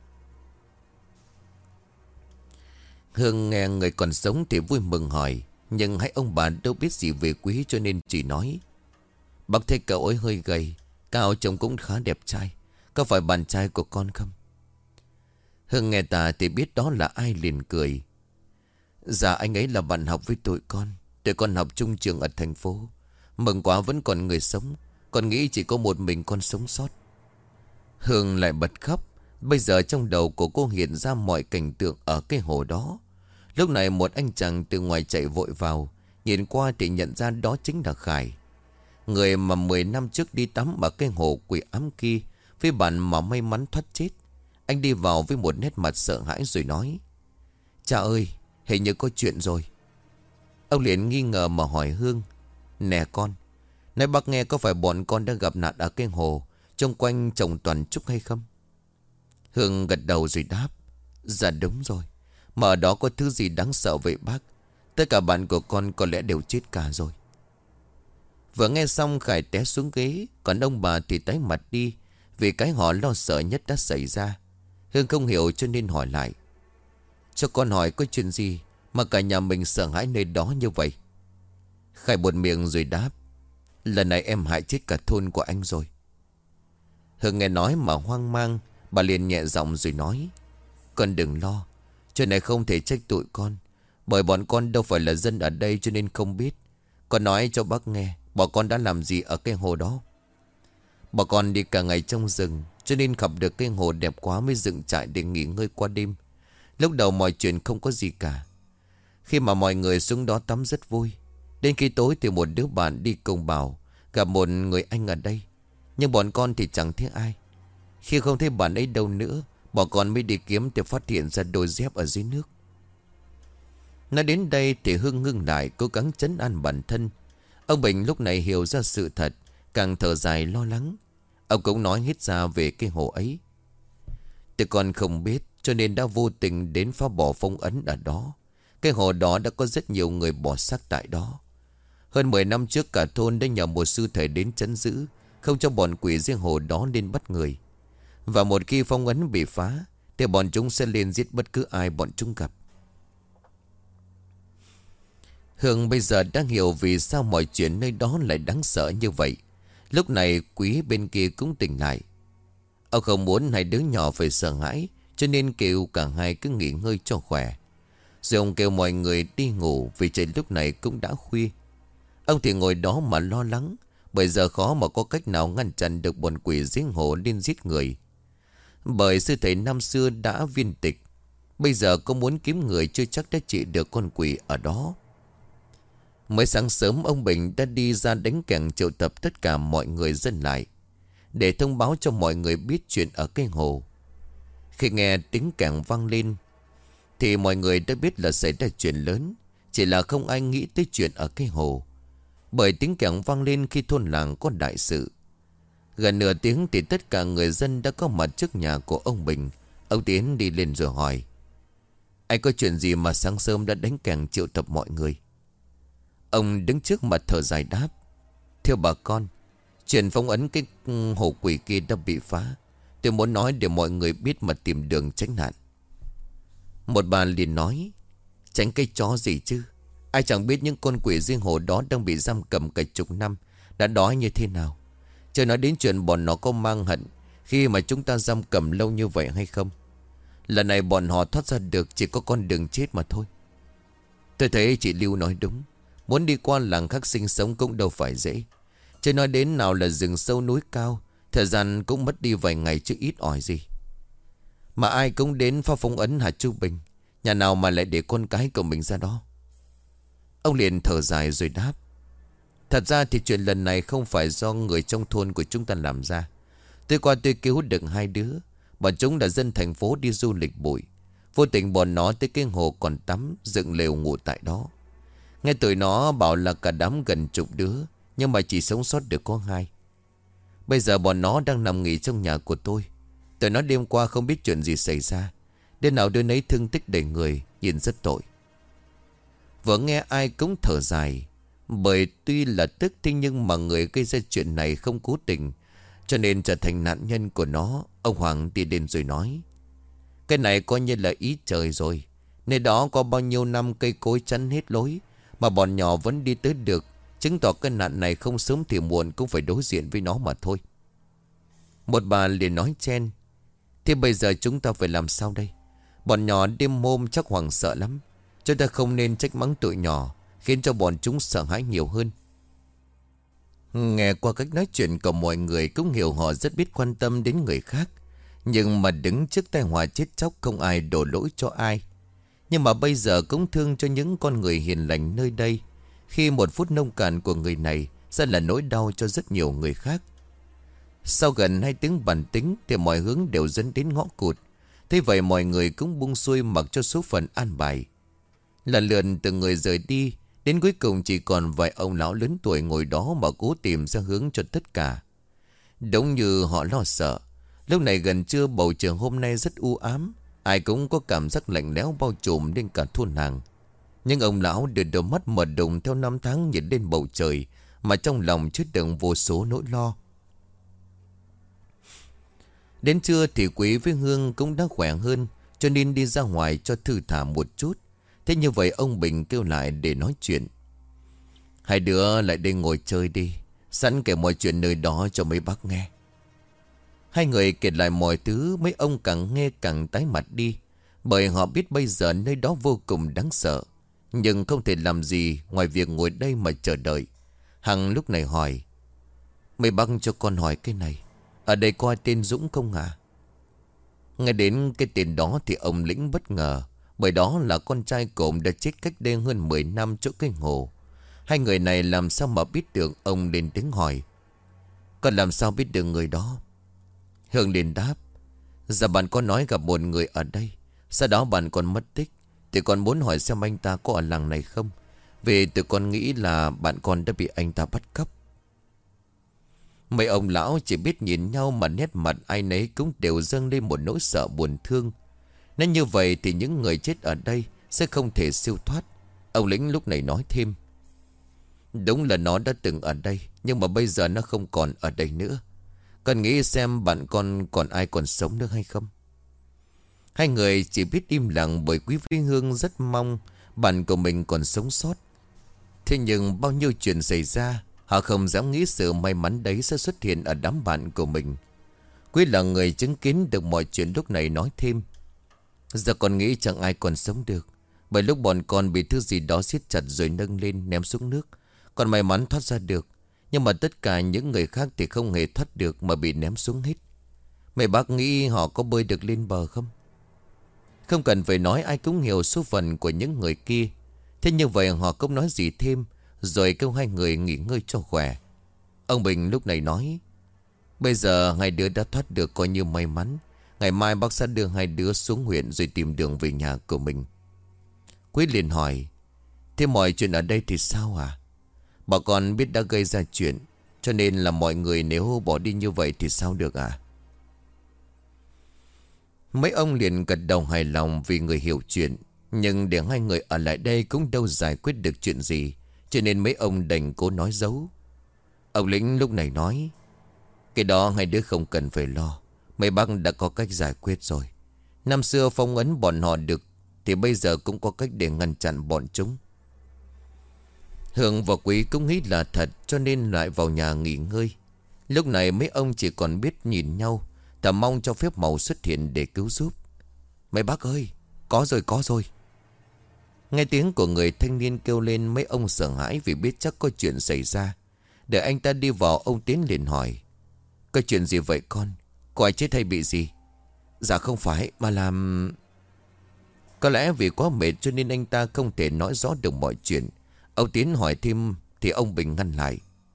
Hương nghe người còn sống thì vui mừng hỏi. Nhưng hai ông bà đâu biết gì về Quý, cho nên chỉ nói: Bác thấy cậu ấy hơi gầy, cao trông cũng khá đẹp trai. Có phải bạn trai của con không? Hương nghe ta thì biết đó là ai liền cười: Dạ anh ấy là bạn học với tụi con. Tụi con học chung trường ở thành phố. Mừng quá vẫn còn người sống. Con nghĩ chỉ có một mình con sống sót. Hương lại bật khóc. Bây giờ trong đầu của cô hiện ra mọi cảnh tượng ở cái hồ đó. Lúc này một anh chàng từ ngoài chạy vội vào. Nhìn qua thì nhận ra đó chính là Khải. Người mà 10 năm trước đi tắm ở cái hồ quỷ ám kia, với bạn mà may mắn thoát chết. Anh đi vào với một nét mặt sợ hãi rồi nói: Cha ơi, hình như có chuyện rồi. Ông liền nghi ngờ mà hỏi Hương: Nè con, nói bác nghe có phải bọn con đã gặp nạn ở cái hồ xung quanh trồng toàn trúc hay không? Hương gật đầu rồi đáp: Dạ đúng rồi. Mà ở đó có thứ gì đáng sợ vậy bác? Tất cả bạn của con có lẽ đều chết cả rồi. Vừa nghe xong Khải té xuống ghế, còn ông bà thì tái mặt đi, vì cái họ lo sợ nhất đã xảy ra. Hương không hiểu cho nên hỏi lại: Cho con hỏi có chuyện gì mà cả nhà mình sợ hãi nơi đó như vậy? Khải buột miệng rồi đáp: Lần này em hại chết cả thôn của anh rồi. Hương nghe nói mà hoang mang, bà liền nhẹ giọng rồi nói: Con đừng lo, chuyện này không thể trách tụi con, bởi bọn con đâu phải là dân ở đây cho nên không biết. Con nói cho bác nghe, bọn con đã làm gì ở cái hồ đó. Bọn con đi cả ngày trong rừng, cho nên gặp được cái hồ đẹp quá mới dựng trại để nghỉ ngơi qua đêm. Lúc đầu mọi chuyện không có gì cả, khi mà mọi người xuống đó tắm rất vui. Đến khi tối thì một đứa bạn đi cùng bảo gặp một người anh ở đây, nhưng bọn con thì chẳng thấy ai. Khi không thấy bạn ấy đâu nữa, bọn con mới đi kiếm thì phát hiện ra đôi dép ở dưới nước. Nói đến đây thì Hương ngưng lại, cố gắng trấn an bản thân. Ông Bình lúc này hiểu ra sự thật, càng thở dài lo lắng. Ông cũng nói hết ra về cái hồ ấy. Tụi con không biết, cho nên đã vô tình đến phá bỏ phong ấn ở đó. Cái hồ đó đã có rất nhiều người bỏ xác tại đó. Hơn 10 năm trước cả thôn đã nhờ một sư thầy đến trấn giữ, không cho bọn quỷ riêng hồ đó lên bắt người. Và một khi phong ấn bị phá thì bọn chúng sẽ lên giết bất cứ ai bọn chúng gặp. Hương bây giờ đang hiểu vì sao mọi chuyện nơi đó lại đáng sợ như vậy. Lúc này Quý bên kia cũng tỉnh lại. Ông không muốn hai đứa nhỏ phải sợ hãi, cho nên kêu cả hai cứ nghỉ ngơi cho khỏe. Rồi ông kêu mọi người đi ngủ, vì trời lúc này cũng đã khuya. Ông thì ngồi đó mà lo lắng, bởi giờ khó mà có cách nào ngăn chặn được bọn quỷ giếng hồ lên giết người. Bởi sư thầy năm xưa đã viên tịch, bây giờ có muốn kiếm người chưa chắc đã trị được con quỷ ở đó. Mới sáng sớm ông Bình đã đi ra đánh kèn triệu tập tất cả mọi người dân lại, để thông báo cho mọi người biết chuyện ở cái hồ. Khi nghe tiếng kèn vang lên thì mọi người đã biết là xảy ra chuyện lớn, chỉ là không ai nghĩ tới chuyện ở cái hồ. Bởi tiếng kèn vang lên khi thôn làng có đại sự. Gần nửa tiếng thì tất cả người dân đã có mặt trước nhà của ông Bình. Ông Tiến đi lên rồi hỏi: Anh có chuyện gì mà sáng sớm đã đánh kèn triệu tập mọi người? Ông đứng trước mặt thở dài đáp: Thưa bà con, chuyện phong ấn cái hồ quỷ kia đã bị phá. Tôi muốn nói để mọi người biết mà tìm đường tránh nạn. Một bà liền nói: Tránh cái chó gì chứ? Ai chẳng biết những con quỷ riêng hồ đó đang bị giam cầm cả chục năm, đã đói như thế nào. Chưa nói đến chuyện bọn nó có mang hận khi mà chúng ta giam cầm lâu như vậy hay không. Lần này bọn họ thoát ra được chỉ có con đường chết mà thôi. Tôi thấy chị Lưu nói đúng, muốn đi qua làng khác sinh sống cũng đâu phải dễ. Chưa nói đến nào là rừng sâu núi cao, thời gian cũng mất đi vài ngày chứ ít ỏi gì. Mà ai cũng đến phá phong ấn hả chú Bình? Nhà nào mà lại để con cái của mình ra đó? Ông liền thở dài rồi đáp: Thật ra thì chuyện lần này không phải do người trong thôn của chúng ta làm ra. Tôi qua tôi cứu được hai đứa. Bọn chúng là dân thành phố đi du lịch bụi. Vô tình bọn nó tới cái hồ còn tắm, dựng lều ngủ tại đó. Nghe tụi nó bảo là cả đám gần chục đứa, nhưng mà chỉ sống sót được có hai. Bây giờ bọn nó đang nằm nghỉ trong nhà của tôi. Tụi nó đêm qua không biết chuyện gì xảy ra, đêm nào đứa nấy thương tích đầy người, nhìn rất tội. Vừa nghe ai cũng thở dài, bởi tuy là tức thế nhưng mà người gây ra chuyện này không cố tình, cho nên trở thành nạn nhân của nó. Ông Hoàng đi đến rồi nói: Cái này coi như là ý trời rồi. Nơi đó có bao nhiêu năm cây cối chắn hết lối, mà bọn nhỏ vẫn đi tới được, chứng tỏ cái nạn này không sớm thì muộn cũng phải đối diện với nó mà thôi. Một bà liền nói chen: Thế bây giờ chúng ta phải làm sao đây? Bọn nhỏ đêm hôm chắc Hoàng sợ lắm. Chúng ta không nên trách mắng tụi nhỏ, khiến cho bọn chúng sợ hãi nhiều hơn. Nghe qua cách nói chuyện của mọi người cũng hiểu họ rất biết quan tâm đến người khác. Nhưng mà đứng trước tai họa chết chóc không ai đổ lỗi cho ai. Nhưng mà bây giờ cũng thương cho những con người hiền lành nơi đây, khi một phút nông cạn của người này sẽ là nỗi đau cho rất nhiều người khác. Sau gần 2 tiếng bàn tính thì mọi hướng đều dẫn đến ngõ cụt. Thế vậy mọi người cũng buông xuôi mặc cho số phận an bài. Lần lượt từng người rời đi, đến cuối cùng chỉ còn vài ông lão lớn tuổi ngồi đó mà cố tìm ra hướng cho tất cả. Đúng như họ lo sợ. Lúc này gần trưa bầu trời hôm nay rất u ám. Ai cũng có cảm giác lạnh lẽo bao trùm lên cả thôn làng. Nhưng ông lão đưa đôi mắt mở đùng theo năm tháng nhìn lên bầu trời, mà trong lòng chứa đựng vô số nỗi lo. Đến trưa thì Quý với Hương cũng đã khỏe hơn, cho nên đi ra ngoài cho thư thả một chút. Thế như vậy ông Bình kêu lại để nói chuyện. Hai đứa lại đây ngồi chơi đi, sẵn kể mọi chuyện nơi đó cho mấy bác nghe. Hai người kể lại mọi thứ, mấy ông càng nghe càng tái mặt đi. Bởi họ biết bây giờ nơi đó vô cùng đáng sợ, nhưng không thể làm gì ngoài việc ngồi đây mà chờ đợi. Hằng lúc này hỏi: mấy bác cho con hỏi cái này, ở đây có ai tên Dũng không à? Nghe đến cái tên đó thì ông Lĩnh bất ngờ, bởi đó là con trai của ông đã chết cách đây hơn 10 năm chỗ cái hồ. Hai người này làm sao mà biết được? Ông lên tiếng hỏi: con làm sao biết được người đó? Hương liền đáp: dạ bạn có nói gặp một người ở đây, sau đó bạn còn mất tích, thì con muốn hỏi xem anh ta có ở làng này không, vì tụi con nghĩ là bạn con đã bị anh ta bắt cóc. Mấy ông lão chỉ biết nhìn nhau mà nét mặt ai nấy cũng đều dâng lên một nỗi sợ buồn thương. Nên như vậy thì những người chết ở đây sẽ không thể siêu thoát. Ông Lĩnh lúc này nói thêm: đúng là nó đã từng ở đây, nhưng mà bây giờ nó không còn ở đây nữa. Con nghĩ xem bạn con còn ai còn sống nữa hay không? Hai người chỉ biết im lặng, bởi Quý với Hương rất mong bạn của mình còn sống sót. Thế nhưng bao nhiêu chuyện xảy ra, họ không dám nghĩ sự may mắn đấy sẽ xuất hiện ở đám bạn của mình. Quý là người chứng kiến được mọi chuyện lúc này nói thêm: giờ con nghĩ chẳng ai còn sống được, bởi lúc bọn con bị thứ gì đó siết chặt rồi nâng lên ném xuống nước, còn may mắn thoát ra được. Nhưng mà tất cả những người khác thì không hề thoát được mà bị ném xuống hết. Mấy bác nghĩ họ có bơi được lên bờ không? Không cần phải nói, ai cũng hiểu số phận của những người kia. Thế như vậy họ không nói gì thêm, rồi kêu hai người nghỉ ngơi cho khỏe. Ông Bình lúc này nói: bây giờ hai đứa đã thoát được coi như may mắn. Ngày mai bác sẽ đưa hai đứa xuống huyện rồi tìm đường về nhà của mình. Quý liền hỏi: thế mọi chuyện ở đây thì sao à? Bà con biết đã gây ra chuyện, cho nên là mọi người nếu bỏ đi như vậy thì sao được à? Mấy ông liền gật đầu hài lòng vì người hiểu chuyện. Nhưng để hai người ở lại đây cũng đâu giải quyết được chuyện gì, cho nên mấy ông đành cố nói giấu. Ông Lĩnh lúc này nói: cái đó hai đứa không cần phải lo, mấy bác đã có cách giải quyết rồi. Năm xưa phong ấn bọn họ được, thì bây giờ cũng có cách để ngăn chặn bọn chúng. Hương và Quý cũng nghĩ là thật, cho nên lại vào nhà nghỉ ngơi. Lúc này mấy ông chỉ còn biết nhìn nhau, thầm mong cho phép màu xuất hiện để cứu giúp. Mấy bác ơi, có rồi, có rồi. Nghe tiếng của người thanh niên kêu lên, mấy ông sợ hãi vì biết chắc có chuyện xảy ra. Để anh ta đi vào, ông Tiến liền hỏi: có chuyện gì vậy con? Có ai chết hay bị gì? Dạ không phải, mà làm... Có lẽ vì quá mệt cho nên anh ta không thể nói rõ được mọi chuyện. Ông Tiến hỏi thêm thì ông Bình ngăn lại: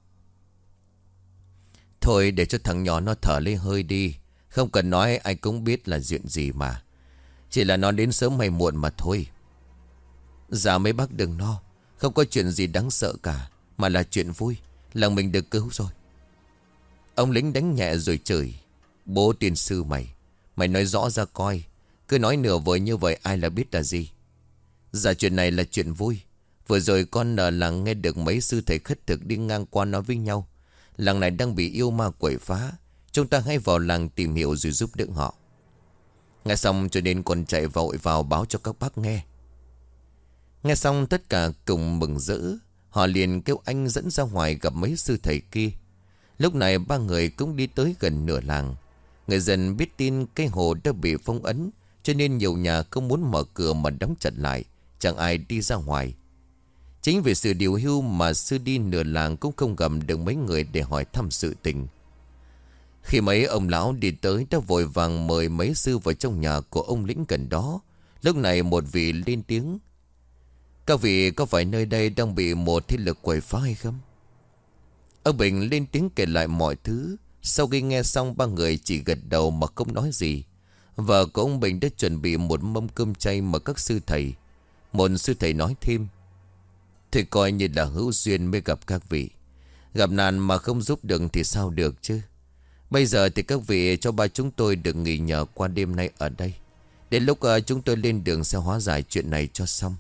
thôi để cho thằng nhỏ nó thở lấy hơi đi, không cần nói, ai cũng biết là chuyện gì mà. Chỉ là nó đến sớm hay muộn mà thôi. Dạ mấy bác đừng lo, không có chuyện gì đáng sợ cả, mà là chuyện vui, làng mình được cứu rồi. Ông Lính đánh nhẹ rồi chửi: bố tiên sư mày nói rõ ra coi, cứ nói nửa vời như vậy ai là biết là gì. Dạ chuyện này là chuyện vui. Vừa rồi con ở làng nghe được mấy sư thầy khất thực đi ngang qua nói với nhau, làng này đang bị yêu ma quậy phá, chúng ta hãy vào làng tìm hiểu rồi giúp đỡ họ. Nghe xong cho nên con chạy vội vào báo cho các bác nghe. Nghe xong tất cả cùng mừng rỡ. Họ liền kêu anh dẫn ra ngoài gặp mấy sư thầy kia. Lúc này ba người cũng đi tới gần nửa làng. Người dân biết tin cái hồ đã bị phong ấn, cho nên nhiều nhà không muốn mở cửa mà đóng chặt lại, chẳng ai đi ra ngoài. Chính vì sự điều hưu mà sư đi nửa làng cũng không gặp được mấy người để hỏi thăm sự tình. Khi mấy ông lão đi tới đã vội vàng mời mấy sư vào trong nhà của ông Lĩnh gần đó. Lúc này một vị lên tiếng: các vị có phải nơi đây đang bị một thế lực quậy phá hay không? Ông Bình lên tiếng kể lại mọi thứ. Sau khi nghe xong ba người chỉ gật đầu mà không nói gì. Vợ của ông Bình đã chuẩn bị một mâm cơm chay mà các sư thầy. Một sư thầy nói thêm: thì coi như là hữu duyên mới gặp các vị. Gặp nạn mà không giúp được thì sao được chứ. Bây giờ thì các vị cho ba chúng tôi được nghỉ nhờ qua đêm nay ở đây. Đến lúc chúng tôi lên đường sẽ hóa giải chuyện này cho xong.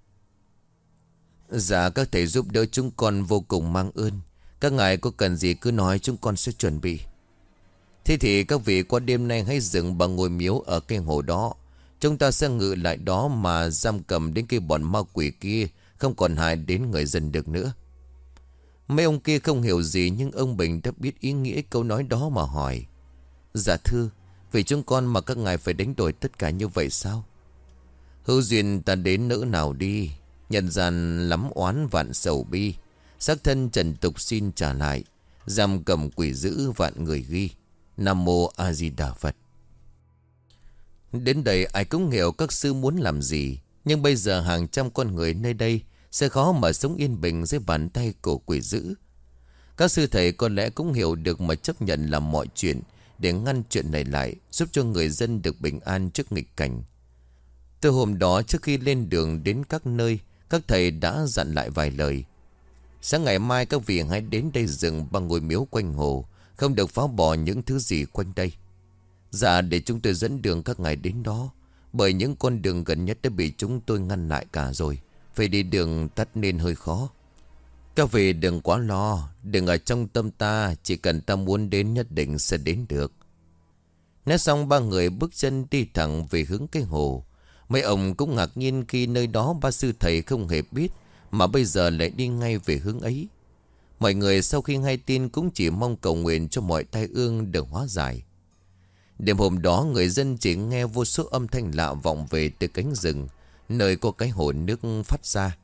Dạ các thầy giúp đỡ chúng con vô cùng mang ơn. Các ngài có cần gì cứ nói, chúng con sẽ chuẩn bị. Thế thì các vị qua đêm nay hãy dựng bằng ngôi miếu ở cái hồ đó. Chúng ta sẽ ngự lại đó mà giam cầm đến cái bọn ma quỷ kia không còn hại đến người dân được nữa. Mấy ông kia không hiểu gì, nhưng ông Bình đã biết ý nghĩa câu nói đó mà hỏi: dạ thưa, vì chúng con mà các ngài phải đánh đổi tất cả như vậy sao? Hữu duyên ta đến nỡ nào đi. Nhân gian lắm oán vạn sầu bi. Xác thân trần tục xin trả lại. Giam cầm quỷ dữ vạn người ghi. Nam mô A Di Đà Phật. Đến đây ai cũng hiểu các sư muốn làm gì. Nhưng bây giờ hàng trăm con người nơi đây sẽ khó mà sống yên bình dưới bàn tay của quỷ dữ. Các sư thầy có lẽ cũng hiểu được mà chấp nhận làm mọi chuyện để ngăn chuyện này lại, giúp cho người dân được bình an trước nghịch cảnh. Từ hôm đó, trước khi lên đường đến các nơi, các thầy đã dặn lại vài lời. Sáng ngày mai các vị hãy đến đây dựng bằng ngôi miếu quanh hồ, không được phá bỏ những thứ gì quanh đây. Dạ, để chúng tôi dẫn đường các ngài đến đó, bởi những con đường gần nhất đã bị chúng tôi ngăn lại cả rồi. Phải đi đường tắt nên hơi khó. Các vị đừng quá lo, đừng ở trong tâm ta, chỉ cần ta muốn đến nhất định sẽ đến được. Nói xong ba người bước chân đi thẳng về hướng cái hồ. Mấy ông cũng ngạc nhiên khi nơi đó ba sư thầy không hề biết, mà bây giờ lại đi ngay về hướng ấy. Mọi người sau khi nghe tin cũng chỉ mong cầu nguyện cho mọi tai ương được hóa giải. Đêm hôm đó người dân chỉ nghe vô số âm thanh lạ vọng về từ cánh rừng, nơi có cái hồ nước phát ra.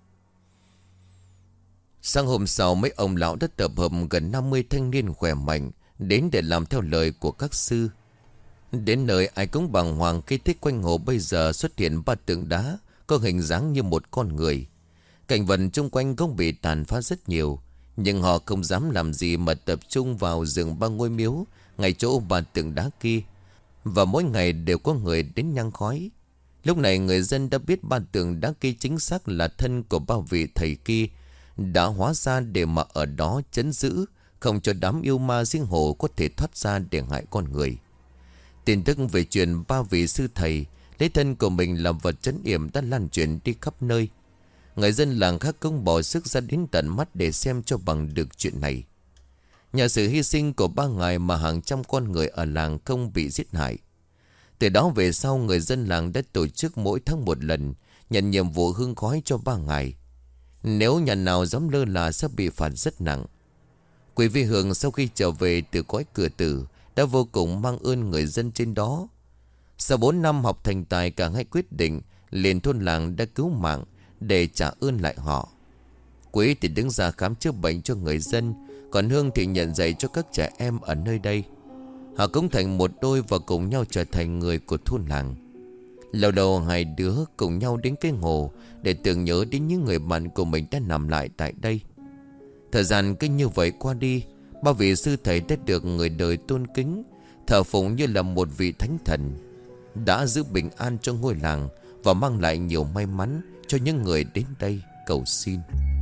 Sáng hôm sau, mấy ông lão đã tập hợp gần 50 thanh niên khỏe mạnh đến để làm theo lời của các sư. Đến nơi ai cũng bàng hoàng khi thấy quanh hồ bây giờ xuất hiện ba tượng đá có hình dáng như một con người. Cảnh vật xung quanh cũng bị tàn phá rất nhiều, nhưng họ không dám làm gì mà tập trung vào dựng ba ngôi miếu ngay chỗ ba tượng đá kia. Và mỗi ngày đều có người đến nhang khói. Lúc này người dân đã biết ba tượng đá kia chính xác là thân của ba vị thầy kia đã hóa ra để mà ở đó trấn giữ, không cho đám yêu ma riêng hồ có thể thoát ra để hại con người. Tin tức về chuyện ba vị sư thầy lấy thân của mình làm vật trấn yểm đã lan truyền đi khắp nơi. Người dân làng khác cũng bỏ sức ra đến tận mắt để xem cho bằng được chuyện này. Nhờ sự hy sinh của ba ngài mà hàng trăm con người ở làng không bị giết hại. Từ đó về sau, người dân làng đã tổ chức mỗi tháng một lần nhận nhiệm vụ hương khói cho ba ngài. Nếu nhà nào dám lơ là sẽ bị phạt rất nặng. Quý vị Hường sau khi trở về từ cõi cửa tử đã vô cùng mang ơn người dân trên đó. Sau 4 năm học thành tài, cả hai quyết định liền thôn làng đã cứu mạng để trả ơn lại họ. Quý thì đứng ra khám chữa bệnh cho người dân, còn Hương thì nhận dạy cho các trẻ em ở nơi đây. Họ cũng thành một đôi và cùng nhau trở thành người của thôn làng. Lâu đầu hai đứa cùng nhau đến cái hồ để tưởng nhớ đến những người bạn của mình đã nằm lại tại đây. Thời gian cứ như vậy qua đi, ba vị sư thầy đã được người đời tôn kính, thờ phụng như là một vị thánh thần, đã giữ bình an cho ngôi làng và mang lại nhiều may mắn cho những người đến đây cầu xin.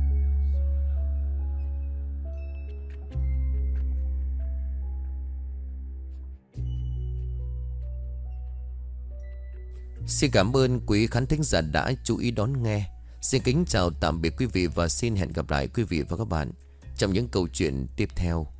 Xin cảm ơn quý khán thính giả đã chú ý đón nghe. Xin kính chào tạm biệt quý vị và xin hẹn gặp lại quý vị và các bạn trong những câu chuyện tiếp theo.